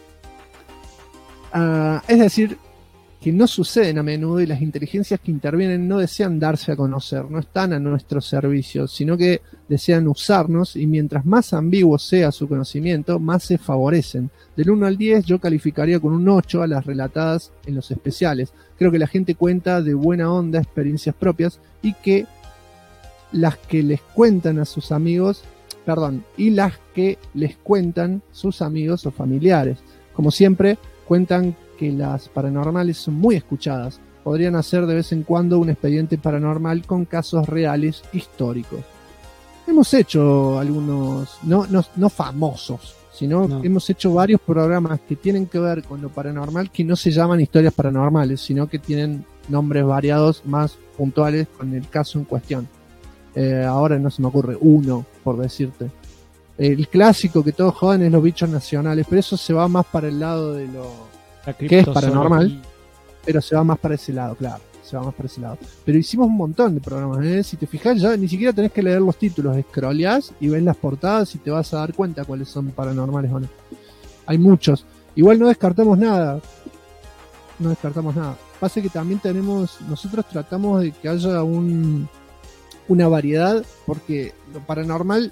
Es decir, que no suceden a menudo y las inteligencias que intervienen no desean darse a conocer, no están a nuestro servicio, sino que desean usarnos y mientras más ambiguo sea su conocimiento, más se favorecen. Del 1 al 10 yo calificaría con un 8 a las relatadas en los especiales. Creo que la gente cuenta de buena onda experiencias propias y que las que les cuentan a sus amigos, y las que les cuentan sus amigos o familiares. Como siempre, cuentan que las paranormales son muy escuchadas. Podrían hacer de vez en cuando un expediente paranormal con casos reales históricos. Hemos hecho algunos, no famosos, sino hemos hecho varios programas que tienen que ver con lo paranormal, que no se llaman historias paranormales, sino que tienen nombres variados más puntuales con el caso en cuestión. Ahora no se me ocurre uno, por decirte. El clásico que todos jodan es los bichos nacionales, pero eso se va más para el lado de lo que es paranormal, pero se va más para ese lado, claro, se va más para ese lado. Pero hicimos un montón de programas, ¿eh? Si te fijas, ya ni siquiera tenés que leer los títulos, scrolleás y ves las portadas y te vas a dar cuenta cuáles son paranormales o no. Hay muchos. Igual no descartamos nada. Pasa que también nosotros tratamos de que haya una variedad, porque lo paranormal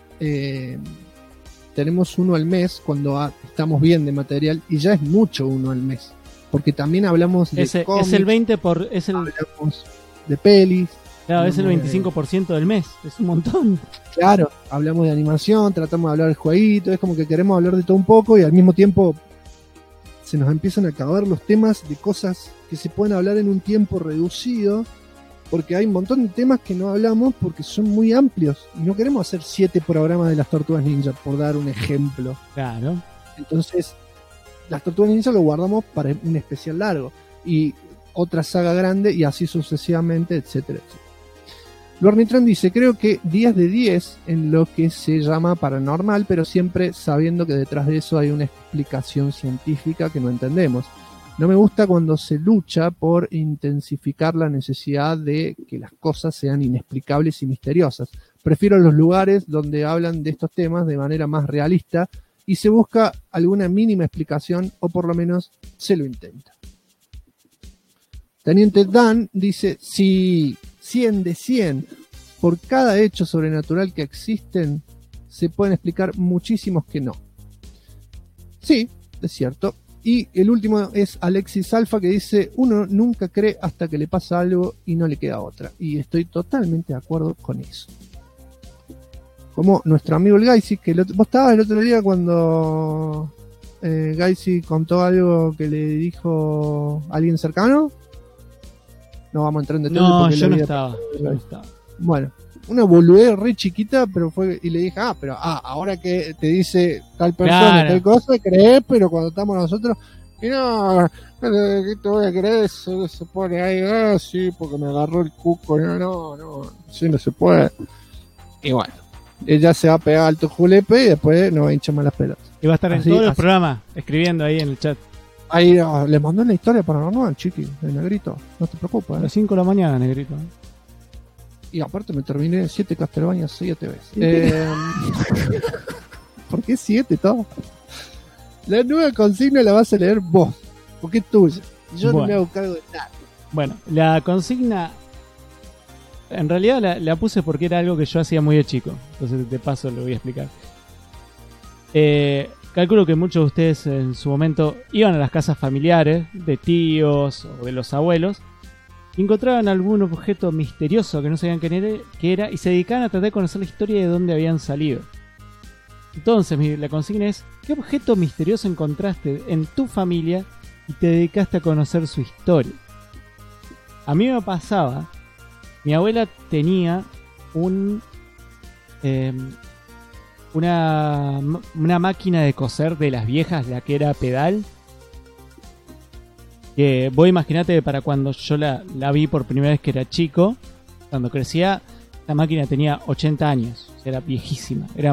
tenemos uno al mes cuando estamos bien de material y ya es mucho uno al mes, porque también hablamos de cómics, es el 20 hablamos de pelis, claro, es el 25% del mes, es un montón. Claro, hablamos de animación, tratamos de hablar de jueguitos, es como que queremos hablar de todo un poco y al mismo tiempo se nos empiezan a acabar los temas de cosas que se pueden hablar en un tiempo reducido, porque hay un montón de temas que no hablamos porque son muy amplios y no queremos hacer 7 programas de las Tortugas Ninja, por dar un ejemplo. Claro. Entonces, las Tortugas Ninja lo guardamos para un especial largo y otra saga grande y así sucesivamente, etcétera, etcétera. Lornitran dice, creo que 10 de 10 en lo que se llama paranormal, pero siempre sabiendo que detrás de eso hay una explicación científica que no entendemos. No me gusta cuando se lucha por intensificar la necesidad de que las cosas sean inexplicables y misteriosas. Prefiero los lugares donde hablan de estos temas de manera más realista y se busca alguna mínima explicación o por lo menos se lo intenta. Teniente Dan dice, sí, 100 de 100. Por cada hecho sobrenatural que existen, se pueden explicar muchísimos que no. Sí, es cierto. Y el último es Alexis Alfa, que dice, uno nunca cree hasta que le pasa algo y no le queda otra. Y estoy totalmente de acuerdo con eso. Como nuestro amigo el Gaisi, que vos estabas el otro día cuando Gaisi contó algo que le dijo a alguien cercano. No vamos a entrar en detalle. No, yo no estaba. Bueno, una boludez re chiquita, pero fue, y le dije, ahora que te dice tal persona, claro, tal cosa, crees, pero cuando estamos nosotros, y no, ¿qué te voy a creer? Eso se pone ahí, sí, porque me agarró el cuco, no, sí, no se puede. Y bueno, ella se va a pegar alto julepe y después nos va a hinchar más las pelotas. Y va a estar en todos los programas, escribiendo ahí en el chat. Ahí le mandó una historia paranormal, chiqui, de Negrito. No te preocupes. A las 5 de la mañana, Negrito. Y aparte me terminé 7 Castlevania 7 veces. ¿Por qué 7 todo? La nueva consigna la vas a leer vos, porque es tuya. Yo no me hago cargo de nada. Bueno, la consigna en realidad la puse porque era algo que yo hacía muy de chico. Entonces de paso lo voy a explicar. Calculo que muchos de ustedes en su momento iban a las casas familiares de tíos o de los abuelos y encontraban algún objeto misterioso que no sabían qué era y se dedicaban a tratar de conocer la historia de dónde habían salido. Entonces la consigna es: ¿qué objeto misterioso encontraste en tu familia y te dedicaste a conocer su historia? A mí me pasaba, mi abuela tenía una máquina de coser de las viejas, la que era pedal, que vos imaginate para cuando yo la vi por primera vez que era chico, cuando crecía, la máquina tenía 80 años, era viejísima, era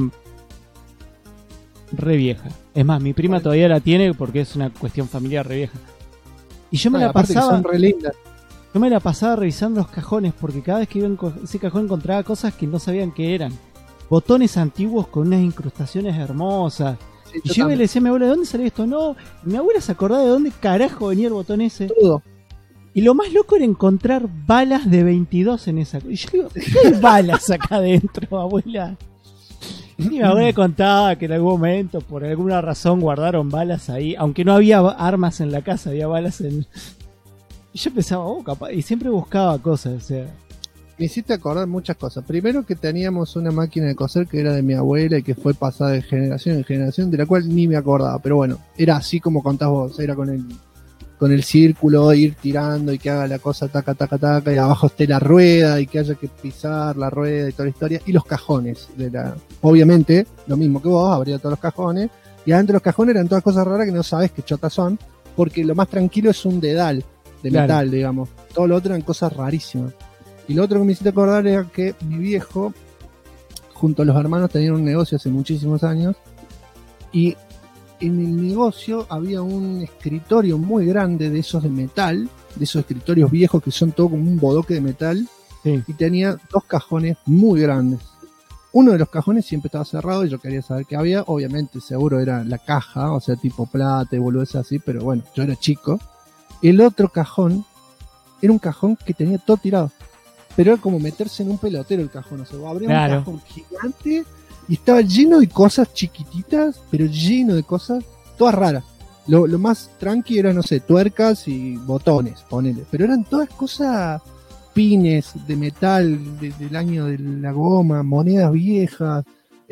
re vieja. Es más, mi prima todavía la tiene porque es una cuestión familiar re vieja. Y yo me la pasaba... Son re lindas. Yo me la pasaba revisando los cajones porque cada vez que iba en ese cajón encontraba cosas que no sabían qué eran. Botones antiguos con unas incrustaciones hermosas. Sí, y yo le decía a mi abuela, ¿de dónde salió esto? No, y mi abuela se acordaba de dónde carajo venía el botón ese. Todo. Y lo más loco era encontrar balas de 22 en esa. Y yo digo, ¿qué hay balas acá adentro, abuela? Y mi abuela contaba que en algún momento, por alguna razón, guardaron balas ahí. Aunque no había armas en la casa, había balas en... Y yo pensaba, capaz, y siempre buscaba cosas, o sea... Me hiciste acordar muchas cosas. Primero que teníamos una máquina de coser que era de mi abuela y que fue pasada de generación en generación, de la cual ni me acordaba. Pero bueno, era así como contás vos, era con el círculo, ir tirando y que haga la cosa taca, taca, taca, y abajo esté la rueda y que haya que pisar la rueda y toda la historia. Y los cajones. Obviamente, lo mismo que vos, abría todos los cajones. Y adentro de los cajones eran todas cosas raras que no sabes qué chotas son, porque lo más tranquilo es un dedal de metal, digamos. Todo lo otro eran cosas rarísimas. Y lo otro que me hiciste acordar era que mi viejo, junto a los hermanos, tenían un negocio hace muchísimos años. Y en el negocio había un escritorio muy grande de esos de metal, de esos escritorios viejos que son todo como un bodoque de metal. Sí. Y tenía 2 cajones muy grandes. Uno de los cajones siempre estaba cerrado y yo quería saber qué había. Obviamente, seguro era la caja, o sea, tipo plata y boludeces así, pero bueno, yo era chico. El otro cajón era un cajón que tenía todo tirado. Pero era como meterse en un pelotero el cajón. O sea, abría un cajón gigante y estaba lleno de cosas chiquititas, pero lleno de cosas todas raras. Lo más tranqui era, no sé, tuercas y botones, ponele. Pero eran todas cosas, pines de metal del año de la goma, monedas viejas,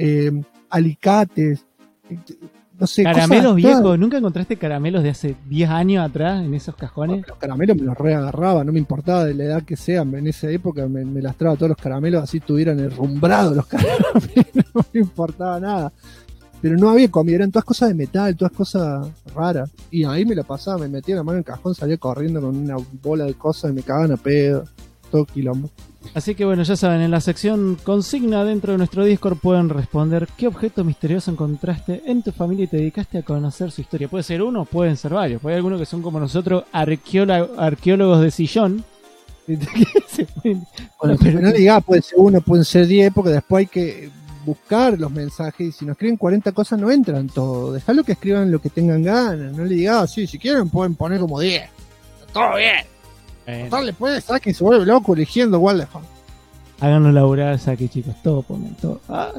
alicates, no sé, caramelos viejos. Todas. ¿Nunca encontraste caramelos de hace 10 años atrás en esos cajones? Los caramelos me los reagarraba, no me importaba de la edad que sean. En esa época me lastraba todos los caramelos, así estuvieran herrumbrados los caramelos, no me importaba nada. Pero no había comida, eran todas cosas de metal, todas cosas raras. Y ahí me la pasaba, me metía la mano en el cajón, salía corriendo con una bola de cosas y me cagaban a pedo. Todo quilombo. Así que bueno, ya saben, en la sección consigna dentro de nuestro Discord pueden responder qué objeto misterioso encontraste en tu familia y te dedicaste a conocer su historia. Puede ser uno, pueden ser varios. Puede haber algunos que son como nosotros, arqueólogos de sillón. Bueno, pero no digas, puede ser uno, pueden ser 10, porque después hay que buscar los mensajes y si nos escriben 40 cosas no entran todo. Dejalo que escriban lo que tengan ganas. No le digas, sí, si quieren pueden poner como 10. Todo bien. Total, le puede Saki y se vuelve loco eligiendo Wild Hunt. Háganlo laburar, Saki, chicos. Todo ponen, todo.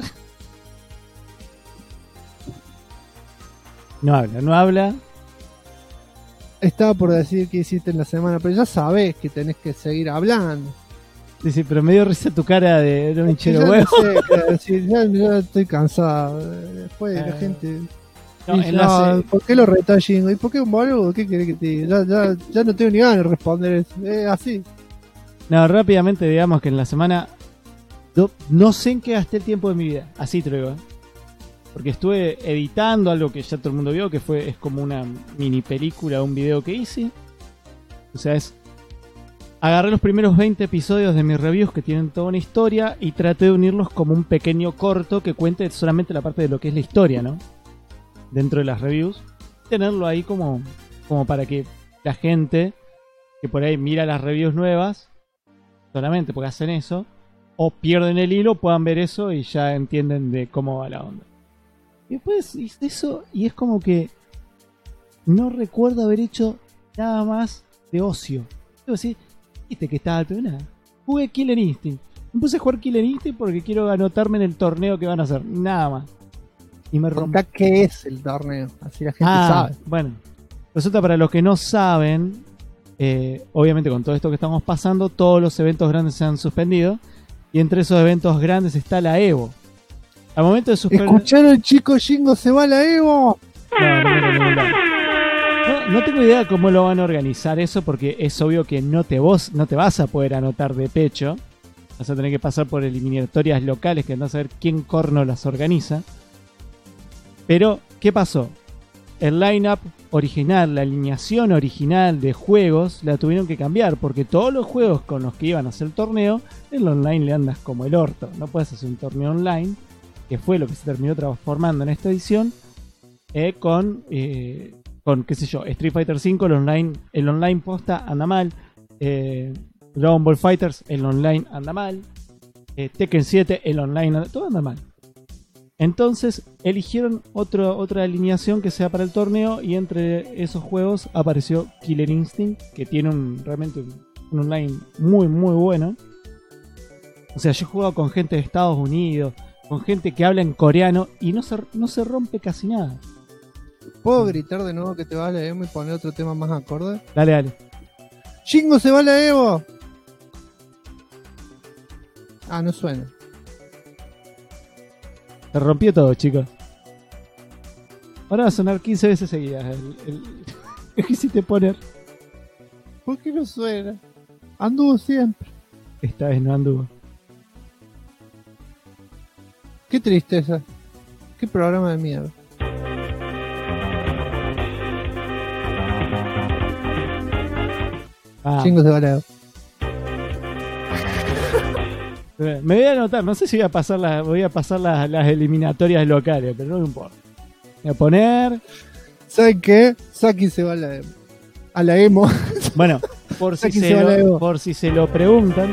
No habla. Estaba por decir que hiciste en la semana, pero ya sabes que tenés que seguir hablando. Sí, pero me dio risa tu cara de un hinchero huevo. No sé, ya estoy cansado. Después la gente... ¿Por qué lo retás, Jingo? ¿Y por qué un boludo? ¿Qué querés que te diga? Ya no tengo ni ganas de responder eso. Es así. No, rápidamente digamos que en la semana no sé en qué gasté el tiempo de mi vida. Así te lo digo. Porque estuve editando algo que ya todo el mundo vio, que es como una mini película, un video que hice. O sea, agarré los primeros 20 episodios de mis reviews que tienen toda una historia y traté de unirlos como un pequeño corto que cuente solamente la parte de lo que es la historia, ¿no? Dentro de las reviews, tenerlo ahí como como para que la gente que por ahí mira las reviews nuevas, solamente porque hacen eso, o pierden el hilo, puedan ver eso y ya entienden de cómo va la onda. Y después hice eso y es como que no recuerdo haber hecho nada más de ocio. Debo decir, viste que estaba pero nada. Jugué Killer Instinct. Me puse a jugar Killer Instinct porque quiero anotarme en el torneo que van a hacer. Nada más. Y me rompí. ¿Qué es el torneo? Así la gente sabe. Bueno, resulta para los que no saben, obviamente con todo esto que estamos pasando, todos los eventos grandes se han suspendido. Y entre esos eventos grandes está la Evo. Al momento de suspender... ¿Escucharon, chicos? Jingo se va a la Evo. No tengo idea cómo lo van a organizar eso, porque es obvio que no te vas a poder anotar de pecho. Vas a tener que pasar por eliminatorias locales que andás a ver quién corno las organiza. Pero, ¿qué pasó? El line-up original, la alineación original de juegos, la tuvieron que cambiar, porque todos los juegos con los que iban a hacer el torneo, el online le andas como el orto. No puedes hacer un torneo online, que fue lo que se terminó transformando en esta edición, con qué sé yo, Street Fighter V, el online posta anda mal, Dragon Ball Fighters, el online anda mal, Tekken 7, el online todo anda mal. Entonces eligieron otra alineación que sea para el torneo, y entre esos juegos apareció Killer Instinct, que tiene realmente un online muy muy bueno. O sea, yo he jugado con gente de Estados Unidos, con gente que habla en coreano, y no se rompe casi nada. ¿Puedo gritar de nuevo que te va a la Evo y poner otro tema más acorde? Dale. ¡Jingo se va a la Evo! Ah, no suena. Se rompió todo, chicos. Ahora va a sonar 15 veces seguidas ¿Qué quisiste poner? ¿Por qué no suena? Anduvo siempre. Esta vez no anduvo. Qué tristeza. Qué programa de mierda. Jingo se va a la Evo. Me voy a anotar, no sé si voy a pasar las eliminatorias locales, pero no me importa. Voy a poner... ¿Saben qué? Saki se va a la Evo. A la Emo. Bueno, por si se lo preguntan,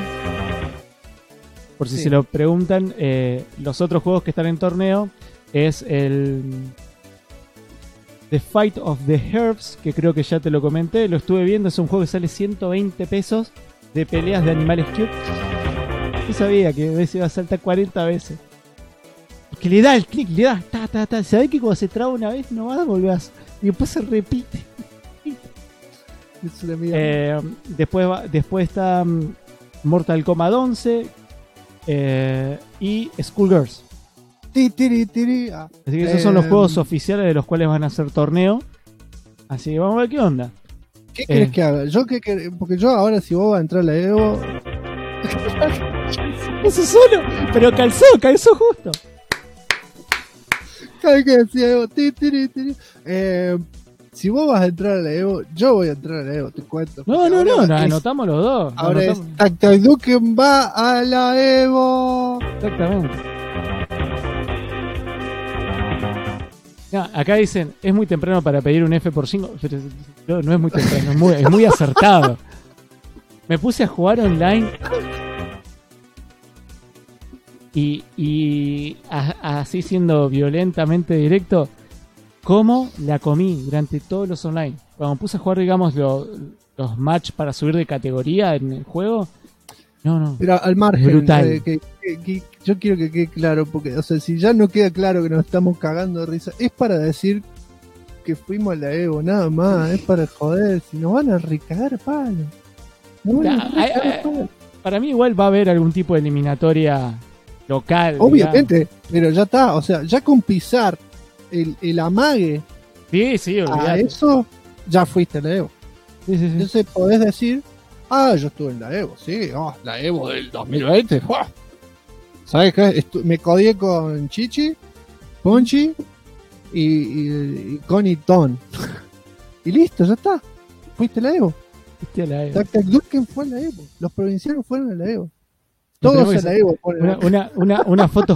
los otros juegos que están en torneo es el The Fight of the Herbs, que creo que ya te lo comenté, lo estuve viendo, es un juego que sale 120 pesos de peleas de animales cute. Yo sabía que a veces iba a saltar 40 veces. Porque le da el clic, le da ta. Sabés que cuando se traba una vez no vas a volver y después se repite. Después está Mortal Kombat 11 y Skullgirls. Así que esos son los juegos oficiales de los cuales van a hacer torneo. Así que vamos a ver qué onda. ¿Qué querés que haga? Porque yo ahora, si vos vas a entrar a la Evo... Eso solo, pero calzó justo. Cada vez que decía Evo, si vos vas a entrar a la Evo, yo voy a entrar a la Evo, te cuento. No, anotamos los dos. Ahora es Taktaduken va a la Evo. Exactamente. No, acá dicen, es muy temprano para pedir un F por 5. Pero no es muy temprano, es muy acertado. Me puse a jugar online y así siendo violentamente directo, ¿cómo la comí durante todos los online? Cuando me puse a jugar, digamos, los match para subir de categoría en el juego, no. Pero al margen, brutal. Que yo quiero que quede claro, porque, o sea, si ya no queda claro que nos estamos cagando de risa, es para decir que fuimos a la Evo, nada más, es para joder, si nos van a recagar palo. Para mí igual va a haber algún tipo de eliminatoria local. Obviamente, digamos. Pero ya está, o sea, ya con pisar el amague sí, olvidate. A eso, ya fuiste a la Evo. Sí. Entonces podés decir, yo estuve en la Evo, sí, la Evo del 2020, ¿sabes qué? Me codié con Chichi, Ponchi y Connie Ton. Y listo, ya está. Fuiste a la Evo. Taktaduken fue a la Evo. Los provincianos fueron a la Evo. Todos a la Evo. Una foto.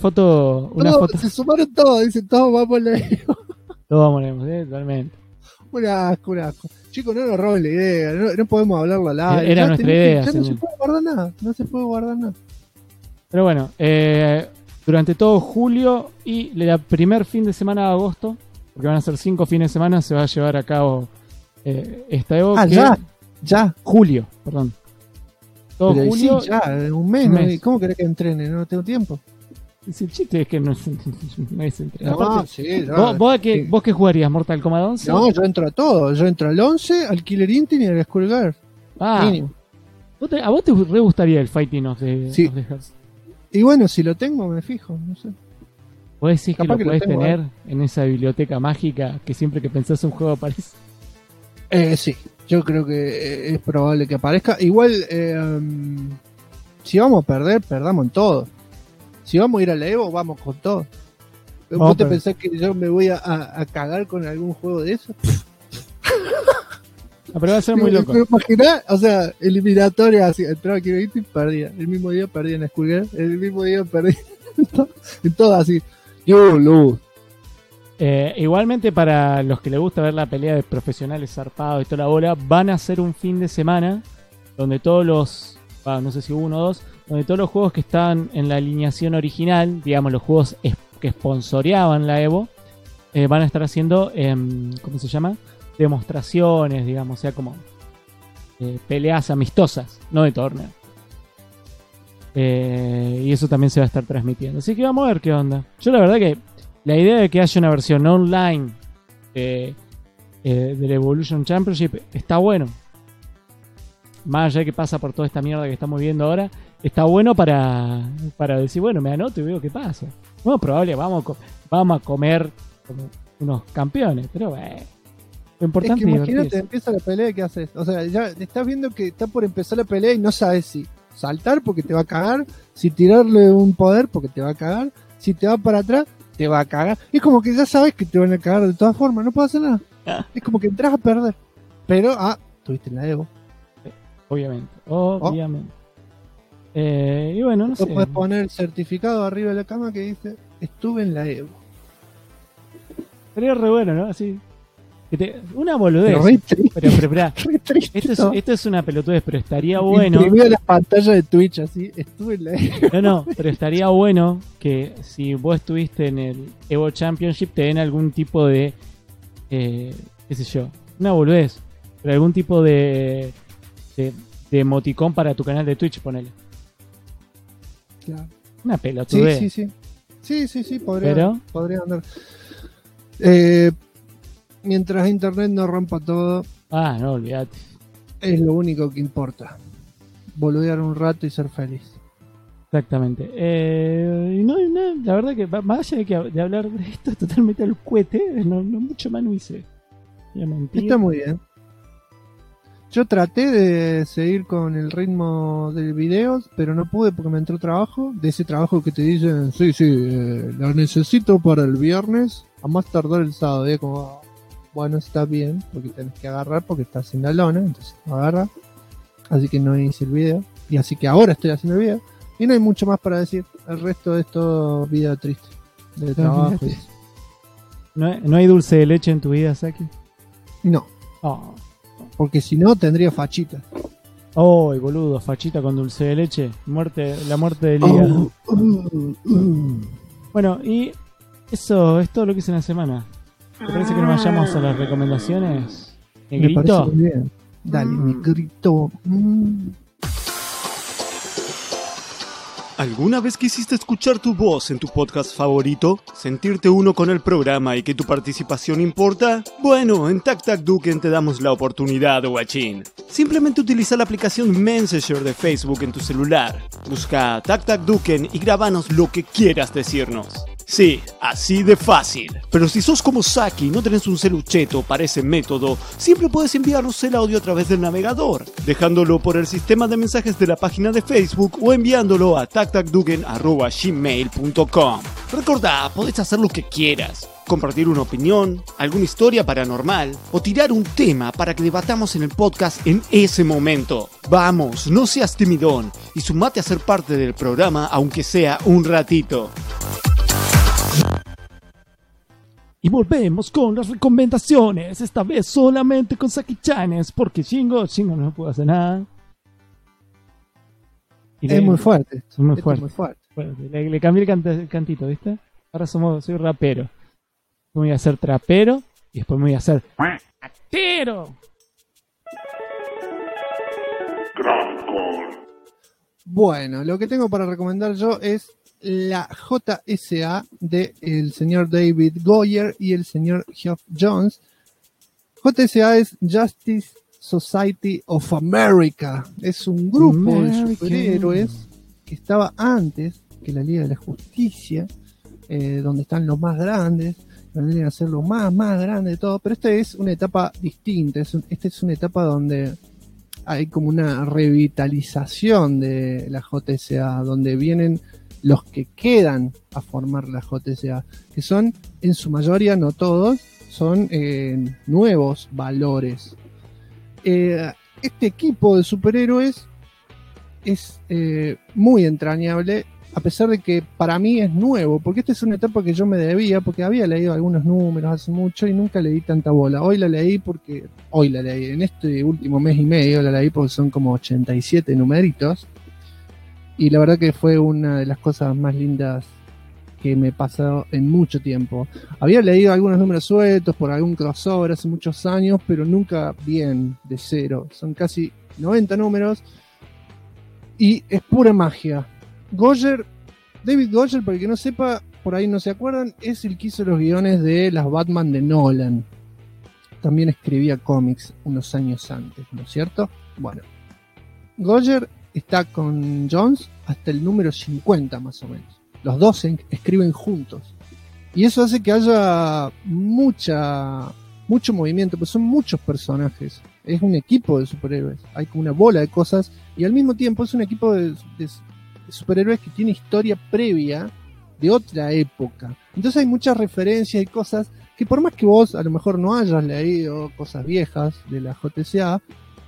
Se sumaron todos, dicen, todos vamos a la Evo. Todos vamos, totalmente. Un asco. Chicos, no nos roben la idea, no podemos hablarlo al aire. Era nuestra idea. Ya no se puede guardar nada. Pero bueno, durante todo julio y el primer fin de semana de agosto, porque van a ser 5 fines de semana, se va a llevar a cabo esta Evo. Ya. Julio, perdón. Todo pero julio. Sí, ya, un mes. ¿Cómo querés que entrene? No tengo tiempo. El chiste es que no es entreno. No, aparte, sí, ¿Vos qué jugarías? ¿Mortal Kombat 11? No, yo entro a todo. Yo entro al 11, al Killer Instinct y al Skullgirls. Mínimo. ¿A vos te re gustaría el Fighting of the Hearts? Y bueno, si lo tengo, me fijo, no sé. ¿Vos decís Capaz que lo podés tener en esa biblioteca mágica que siempre que pensás un juego aparece? Sí, yo creo que es probable que aparezca. Igual, si vamos a perder, perdamos en todo. Si vamos a ir a la Evo, vamos con todo. ¿Vos te pensás que yo me voy a cagar con algún juego de eso? Pero va a ser muy loco. ¿Me imaginás? O sea, eliminatoria, así, entraba aquí y perdía. El mismo día perdía en Skullgirls, el mismo día perdía en todo así. Igualmente, para los que les gusta ver la pelea de profesionales zarpados y toda la bola, van a ser un fin de semana donde todos los, no sé si 1 o 2, donde todos los juegos que estaban en la alineación original, digamos los juegos que sponsoreaban la Evo, van a estar haciendo, ¿cómo se llama? Demostraciones, digamos, o sea, como peleas amistosas, no de torneo. Y eso también se va a estar transmitiendo. Así que vamos a ver qué onda. Yo la verdad que la idea de que haya una versión online del Evolution Championship está bueno. Más allá de que pasa por toda esta mierda que estamos viendo ahora, está bueno para decir, bueno, me anoto y veo qué pasa. Bueno, probable vamos a comer como unos campeones, pero bueno. Lo importante es que imagínate, empieza la pelea y ¿qué haces? O sea, ya estás viendo que está por empezar la pelea y no sabes si saltar porque te va a cagar, si tirarle un poder porque te va a cagar, si te va para atrás, te va a cagar. Es como que ya sabes que te van a cagar de todas formas, no puedo hacer nada. Es como que entras a perder. Pero, tuviste en la Evo. Obviamente. Y bueno, no sé. Puedes poner el certificado arriba de la cama que dice, estuve en la Evo. Sería re bueno, ¿no? Así. Una boludez. Pero esto es una pelotudez, pero estaría bueno. Imprimió la pantalla de Twitch así, estuve en la Evo. No, pero estaría bueno que si vos estuviste en el Evo Championship te den algún tipo de qué sé yo, una boludez, pero algún tipo de emoticón para tu canal de Twitch, ponele. Claro. Una pelotudez. Sí, podría andar. Mientras internet no rompa todo. No, olvídate. Es lo único que importa. Boludear un rato y ser feliz. Exactamente. La verdad que más allá de hablar de esto totalmente al cohete, no mucho más no hice. Está muy bien. Yo traté de seguir con el ritmo del video, pero no pude porque me entró trabajo. De ese trabajo que te dicen, lo necesito para el viernes, a más tardar el sábado. Y como, bueno, está bien, porque tenés que agarrar porque estás en la lona, entonces agarra. Así que no hice el video. Y así que ahora estoy haciendo el video. Y no hay mucho más para decir. El resto es todo vida triste. De trabajo. ¿No hay dulce de leche en tu vida, Saki? No. Porque si no, tendría fachita. Boludo, fachita con dulce de leche. La muerte del hígado. Bueno, y eso es todo lo que hice en la semana. ¿Te parece que nos vayamos a las recomendaciones? Me parece muy bien. Dale, Negrito. ¿Alguna vez quisiste escuchar tu voz en tu podcast favorito? ¿Sentirte uno con el programa y que tu participación importa? Bueno, en Tac Tac Duken te damos la oportunidad, guachín. Simplemente utiliza la aplicación Messenger de Facebook en tu celular. Busca Tac Tac Duken y grabanos lo que quieras decirnos. Sí, así de fácil. Pero si sos como Saki y no tenés un celucheto para ese método, siempre puedes enviarnos el audio a través del navegador, dejándolo por el sistema de mensajes de la página de Facebook o enviándolo a tactacduken@gmail.com. Recordá, podés hacer lo que quieras. Compartir una opinión, alguna historia paranormal o tirar un tema para que debatamos en el podcast en ese momento. Vamos, no seas timidón y sumate a ser parte del programa aunque sea un ratito. Y volvemos con las recomendaciones, esta vez solamente con Saki-chanes, porque Shingo no puede hacer nada. Es muy fuerte. Es muy fuerte. Bueno, le cambié el cantito, ¿viste? Ahora soy rapero. Voy a ser trapero y después me voy a hacer ¡atero! Bueno, lo que tengo para recomendar yo es la JSA del señor David Goyer y el señor Geoff Johns. JSA es Justice Society of America. Es un grupo de superhéroes que estaba antes que la Liga de la Justicia, donde están los más grandes, donde vienen a ser lo más grande de todo. Pero esta es una etapa distinta. Esta es una etapa donde hay como una revitalización de la JSA, donde vienen los que quedan a formar la JSA, que son, en su mayoría, no todos, son nuevos valores. Este equipo de superhéroes es muy entrañable, a pesar de que para mí es nuevo, porque esta es una etapa que yo me debía, porque había leído algunos números hace mucho y nunca le di tanta bola. Hoy la leí, en este último mes y medio la leí porque son como 87 numeritos, y la verdad que fue una de las cosas más lindas que me pasó en mucho tiempo. Había leído algunos números sueltos por algún crossover hace muchos años, pero nunca bien de cero. Son casi 90 números y es pura magia. David Goyer, para el que no sepa, por ahí no se acuerdan, es el que hizo los guiones de las Batman de Nolan. También escribía cómics unos años antes, ¿no es cierto? Bueno, Goyer está con Jones hasta el número 50 más o menos. Los dos escriben juntos. Y eso hace que haya mucho movimiento, pues son muchos personajes. Es un equipo de superhéroes. Hay como una bola de cosas. Y al mismo tiempo es un equipo de superhéroes que tiene historia previa de otra época. Entonces hay muchas referencias y cosas que, por más que vos a lo mejor no hayas leído cosas viejas de la JSA,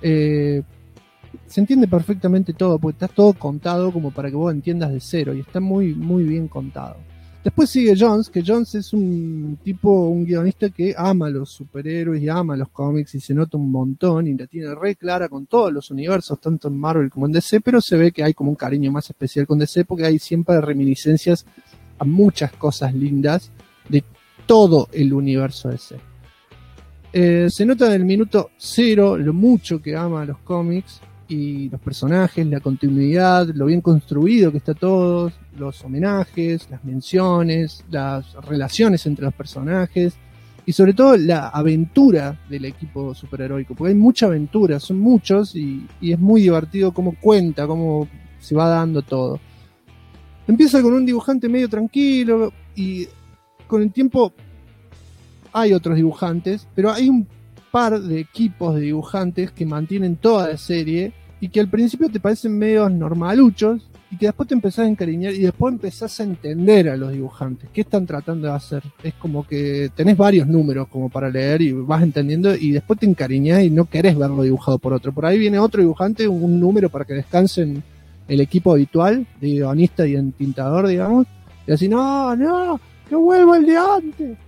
se entiende perfectamente todo, porque está todo contado como para que vos entiendas de cero, y está muy bien contado. Después sigue Jones, que Jones es un guionista que ama los superhéroes y ama los cómics, y se nota un montón, y la tiene re clara con todos los universos, tanto en Marvel como en DC, pero se ve que hay como un cariño más especial con DC, porque hay siempre reminiscencias a muchas cosas lindas de todo el universo DC. Se nota en el minuto cero lo mucho que ama los cómics y los personajes, la continuidad, lo bien construido que está todo, los homenajes, las menciones, las relaciones entre los personajes y sobre todo la aventura del equipo superheroico, porque hay mucha aventura, son muchos y es muy divertido cómo cuenta, cómo se va dando todo. Empieza con un dibujante medio tranquilo y con el tiempo hay otros dibujantes, pero hay un par de equipos de dibujantes que mantienen toda la serie y que al principio te parecen medios normaluchos y que después te empezás a encariñar y después empezás a entender a los dibujantes qué están tratando de hacer. Es como que tenés varios números como para leer y vas entendiendo y después te encariñás y no querés verlo dibujado por otro. Por ahí viene otro dibujante, un número para que descansen el equipo habitual de guionista y entintador, digamos, y así, no, que vuelva el de antes.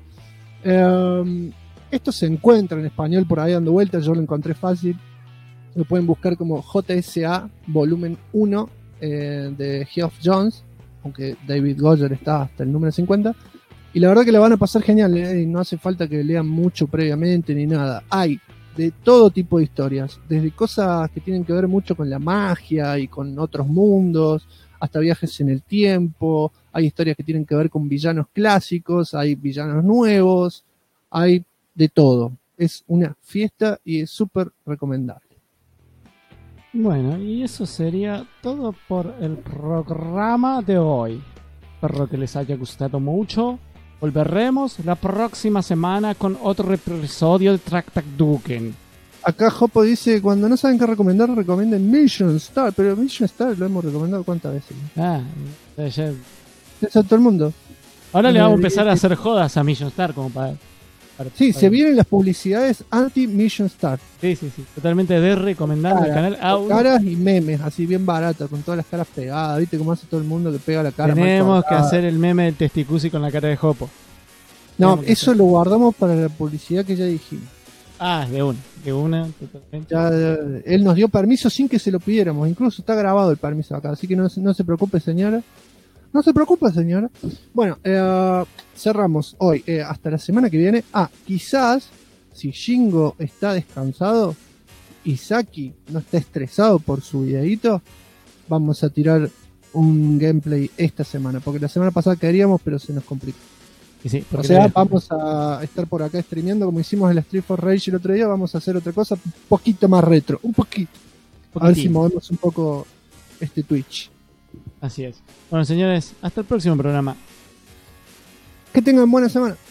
Esto se encuentra en español por ahí dando vueltas, yo lo encontré fácil. Lo pueden buscar como JSA volumen 1 de Geoff Johns, aunque David Goyer está hasta el número 50. Y la verdad que la van a pasar genial, y no hace falta que lean mucho previamente ni nada. Hay de todo tipo de historias, desde cosas que tienen que ver mucho con la magia y con otros mundos, hasta viajes en el tiempo. Hay historias que tienen que ver con villanos clásicos, hay villanos nuevos, hay de todo. Es una fiesta y es súper recomendable. Bueno, y eso sería todo por el programa de hoy. Espero que les haya gustado mucho. Volveremos la próxima semana con otro episodio de Trak Duken. Acá Jopo dice, cuando no saben qué recomendar, recomienden Mission Star. Pero Mission Star lo hemos recomendado ¿cuántas veces? Ya. Es a todo el mundo. Ahora le vamos a empezar a hacer jodas a Mission Star como para sí, se vienen las publicidades anti-Mission Star. Sí, totalmente de recomendando el canal. Caras y memes, así bien baratos, con todas las caras pegadas. ¿Viste cómo hace todo el mundo que pega la cara? Tenemos que hacer el meme del testicusi con la cara de Jopo. No, eso lo guardamos para la publicidad que ya dijimos. Ah, de una, totalmente. Ya, él nos dio permiso sin que se lo pidiéramos. Incluso está grabado el permiso acá, así que no se preocupe, señora. No se preocupe, señora. Bueno, cerramos hoy. Hasta la semana que viene. Quizás, si Shingo está descansado y Saki no está estresado por su videíto, vamos a tirar un gameplay esta semana. Porque la semana pasada queríamos, pero se nos complicó. Sí, o sea, vamos a estar por acá streameando como hicimos el Street for Rage el otro día. Vamos a hacer otra cosa un poquito más retro. Un poquito. A ver si movemos un poco este Twitch. Así es. Bueno, señores, hasta el próximo programa. Que tengan buena semana.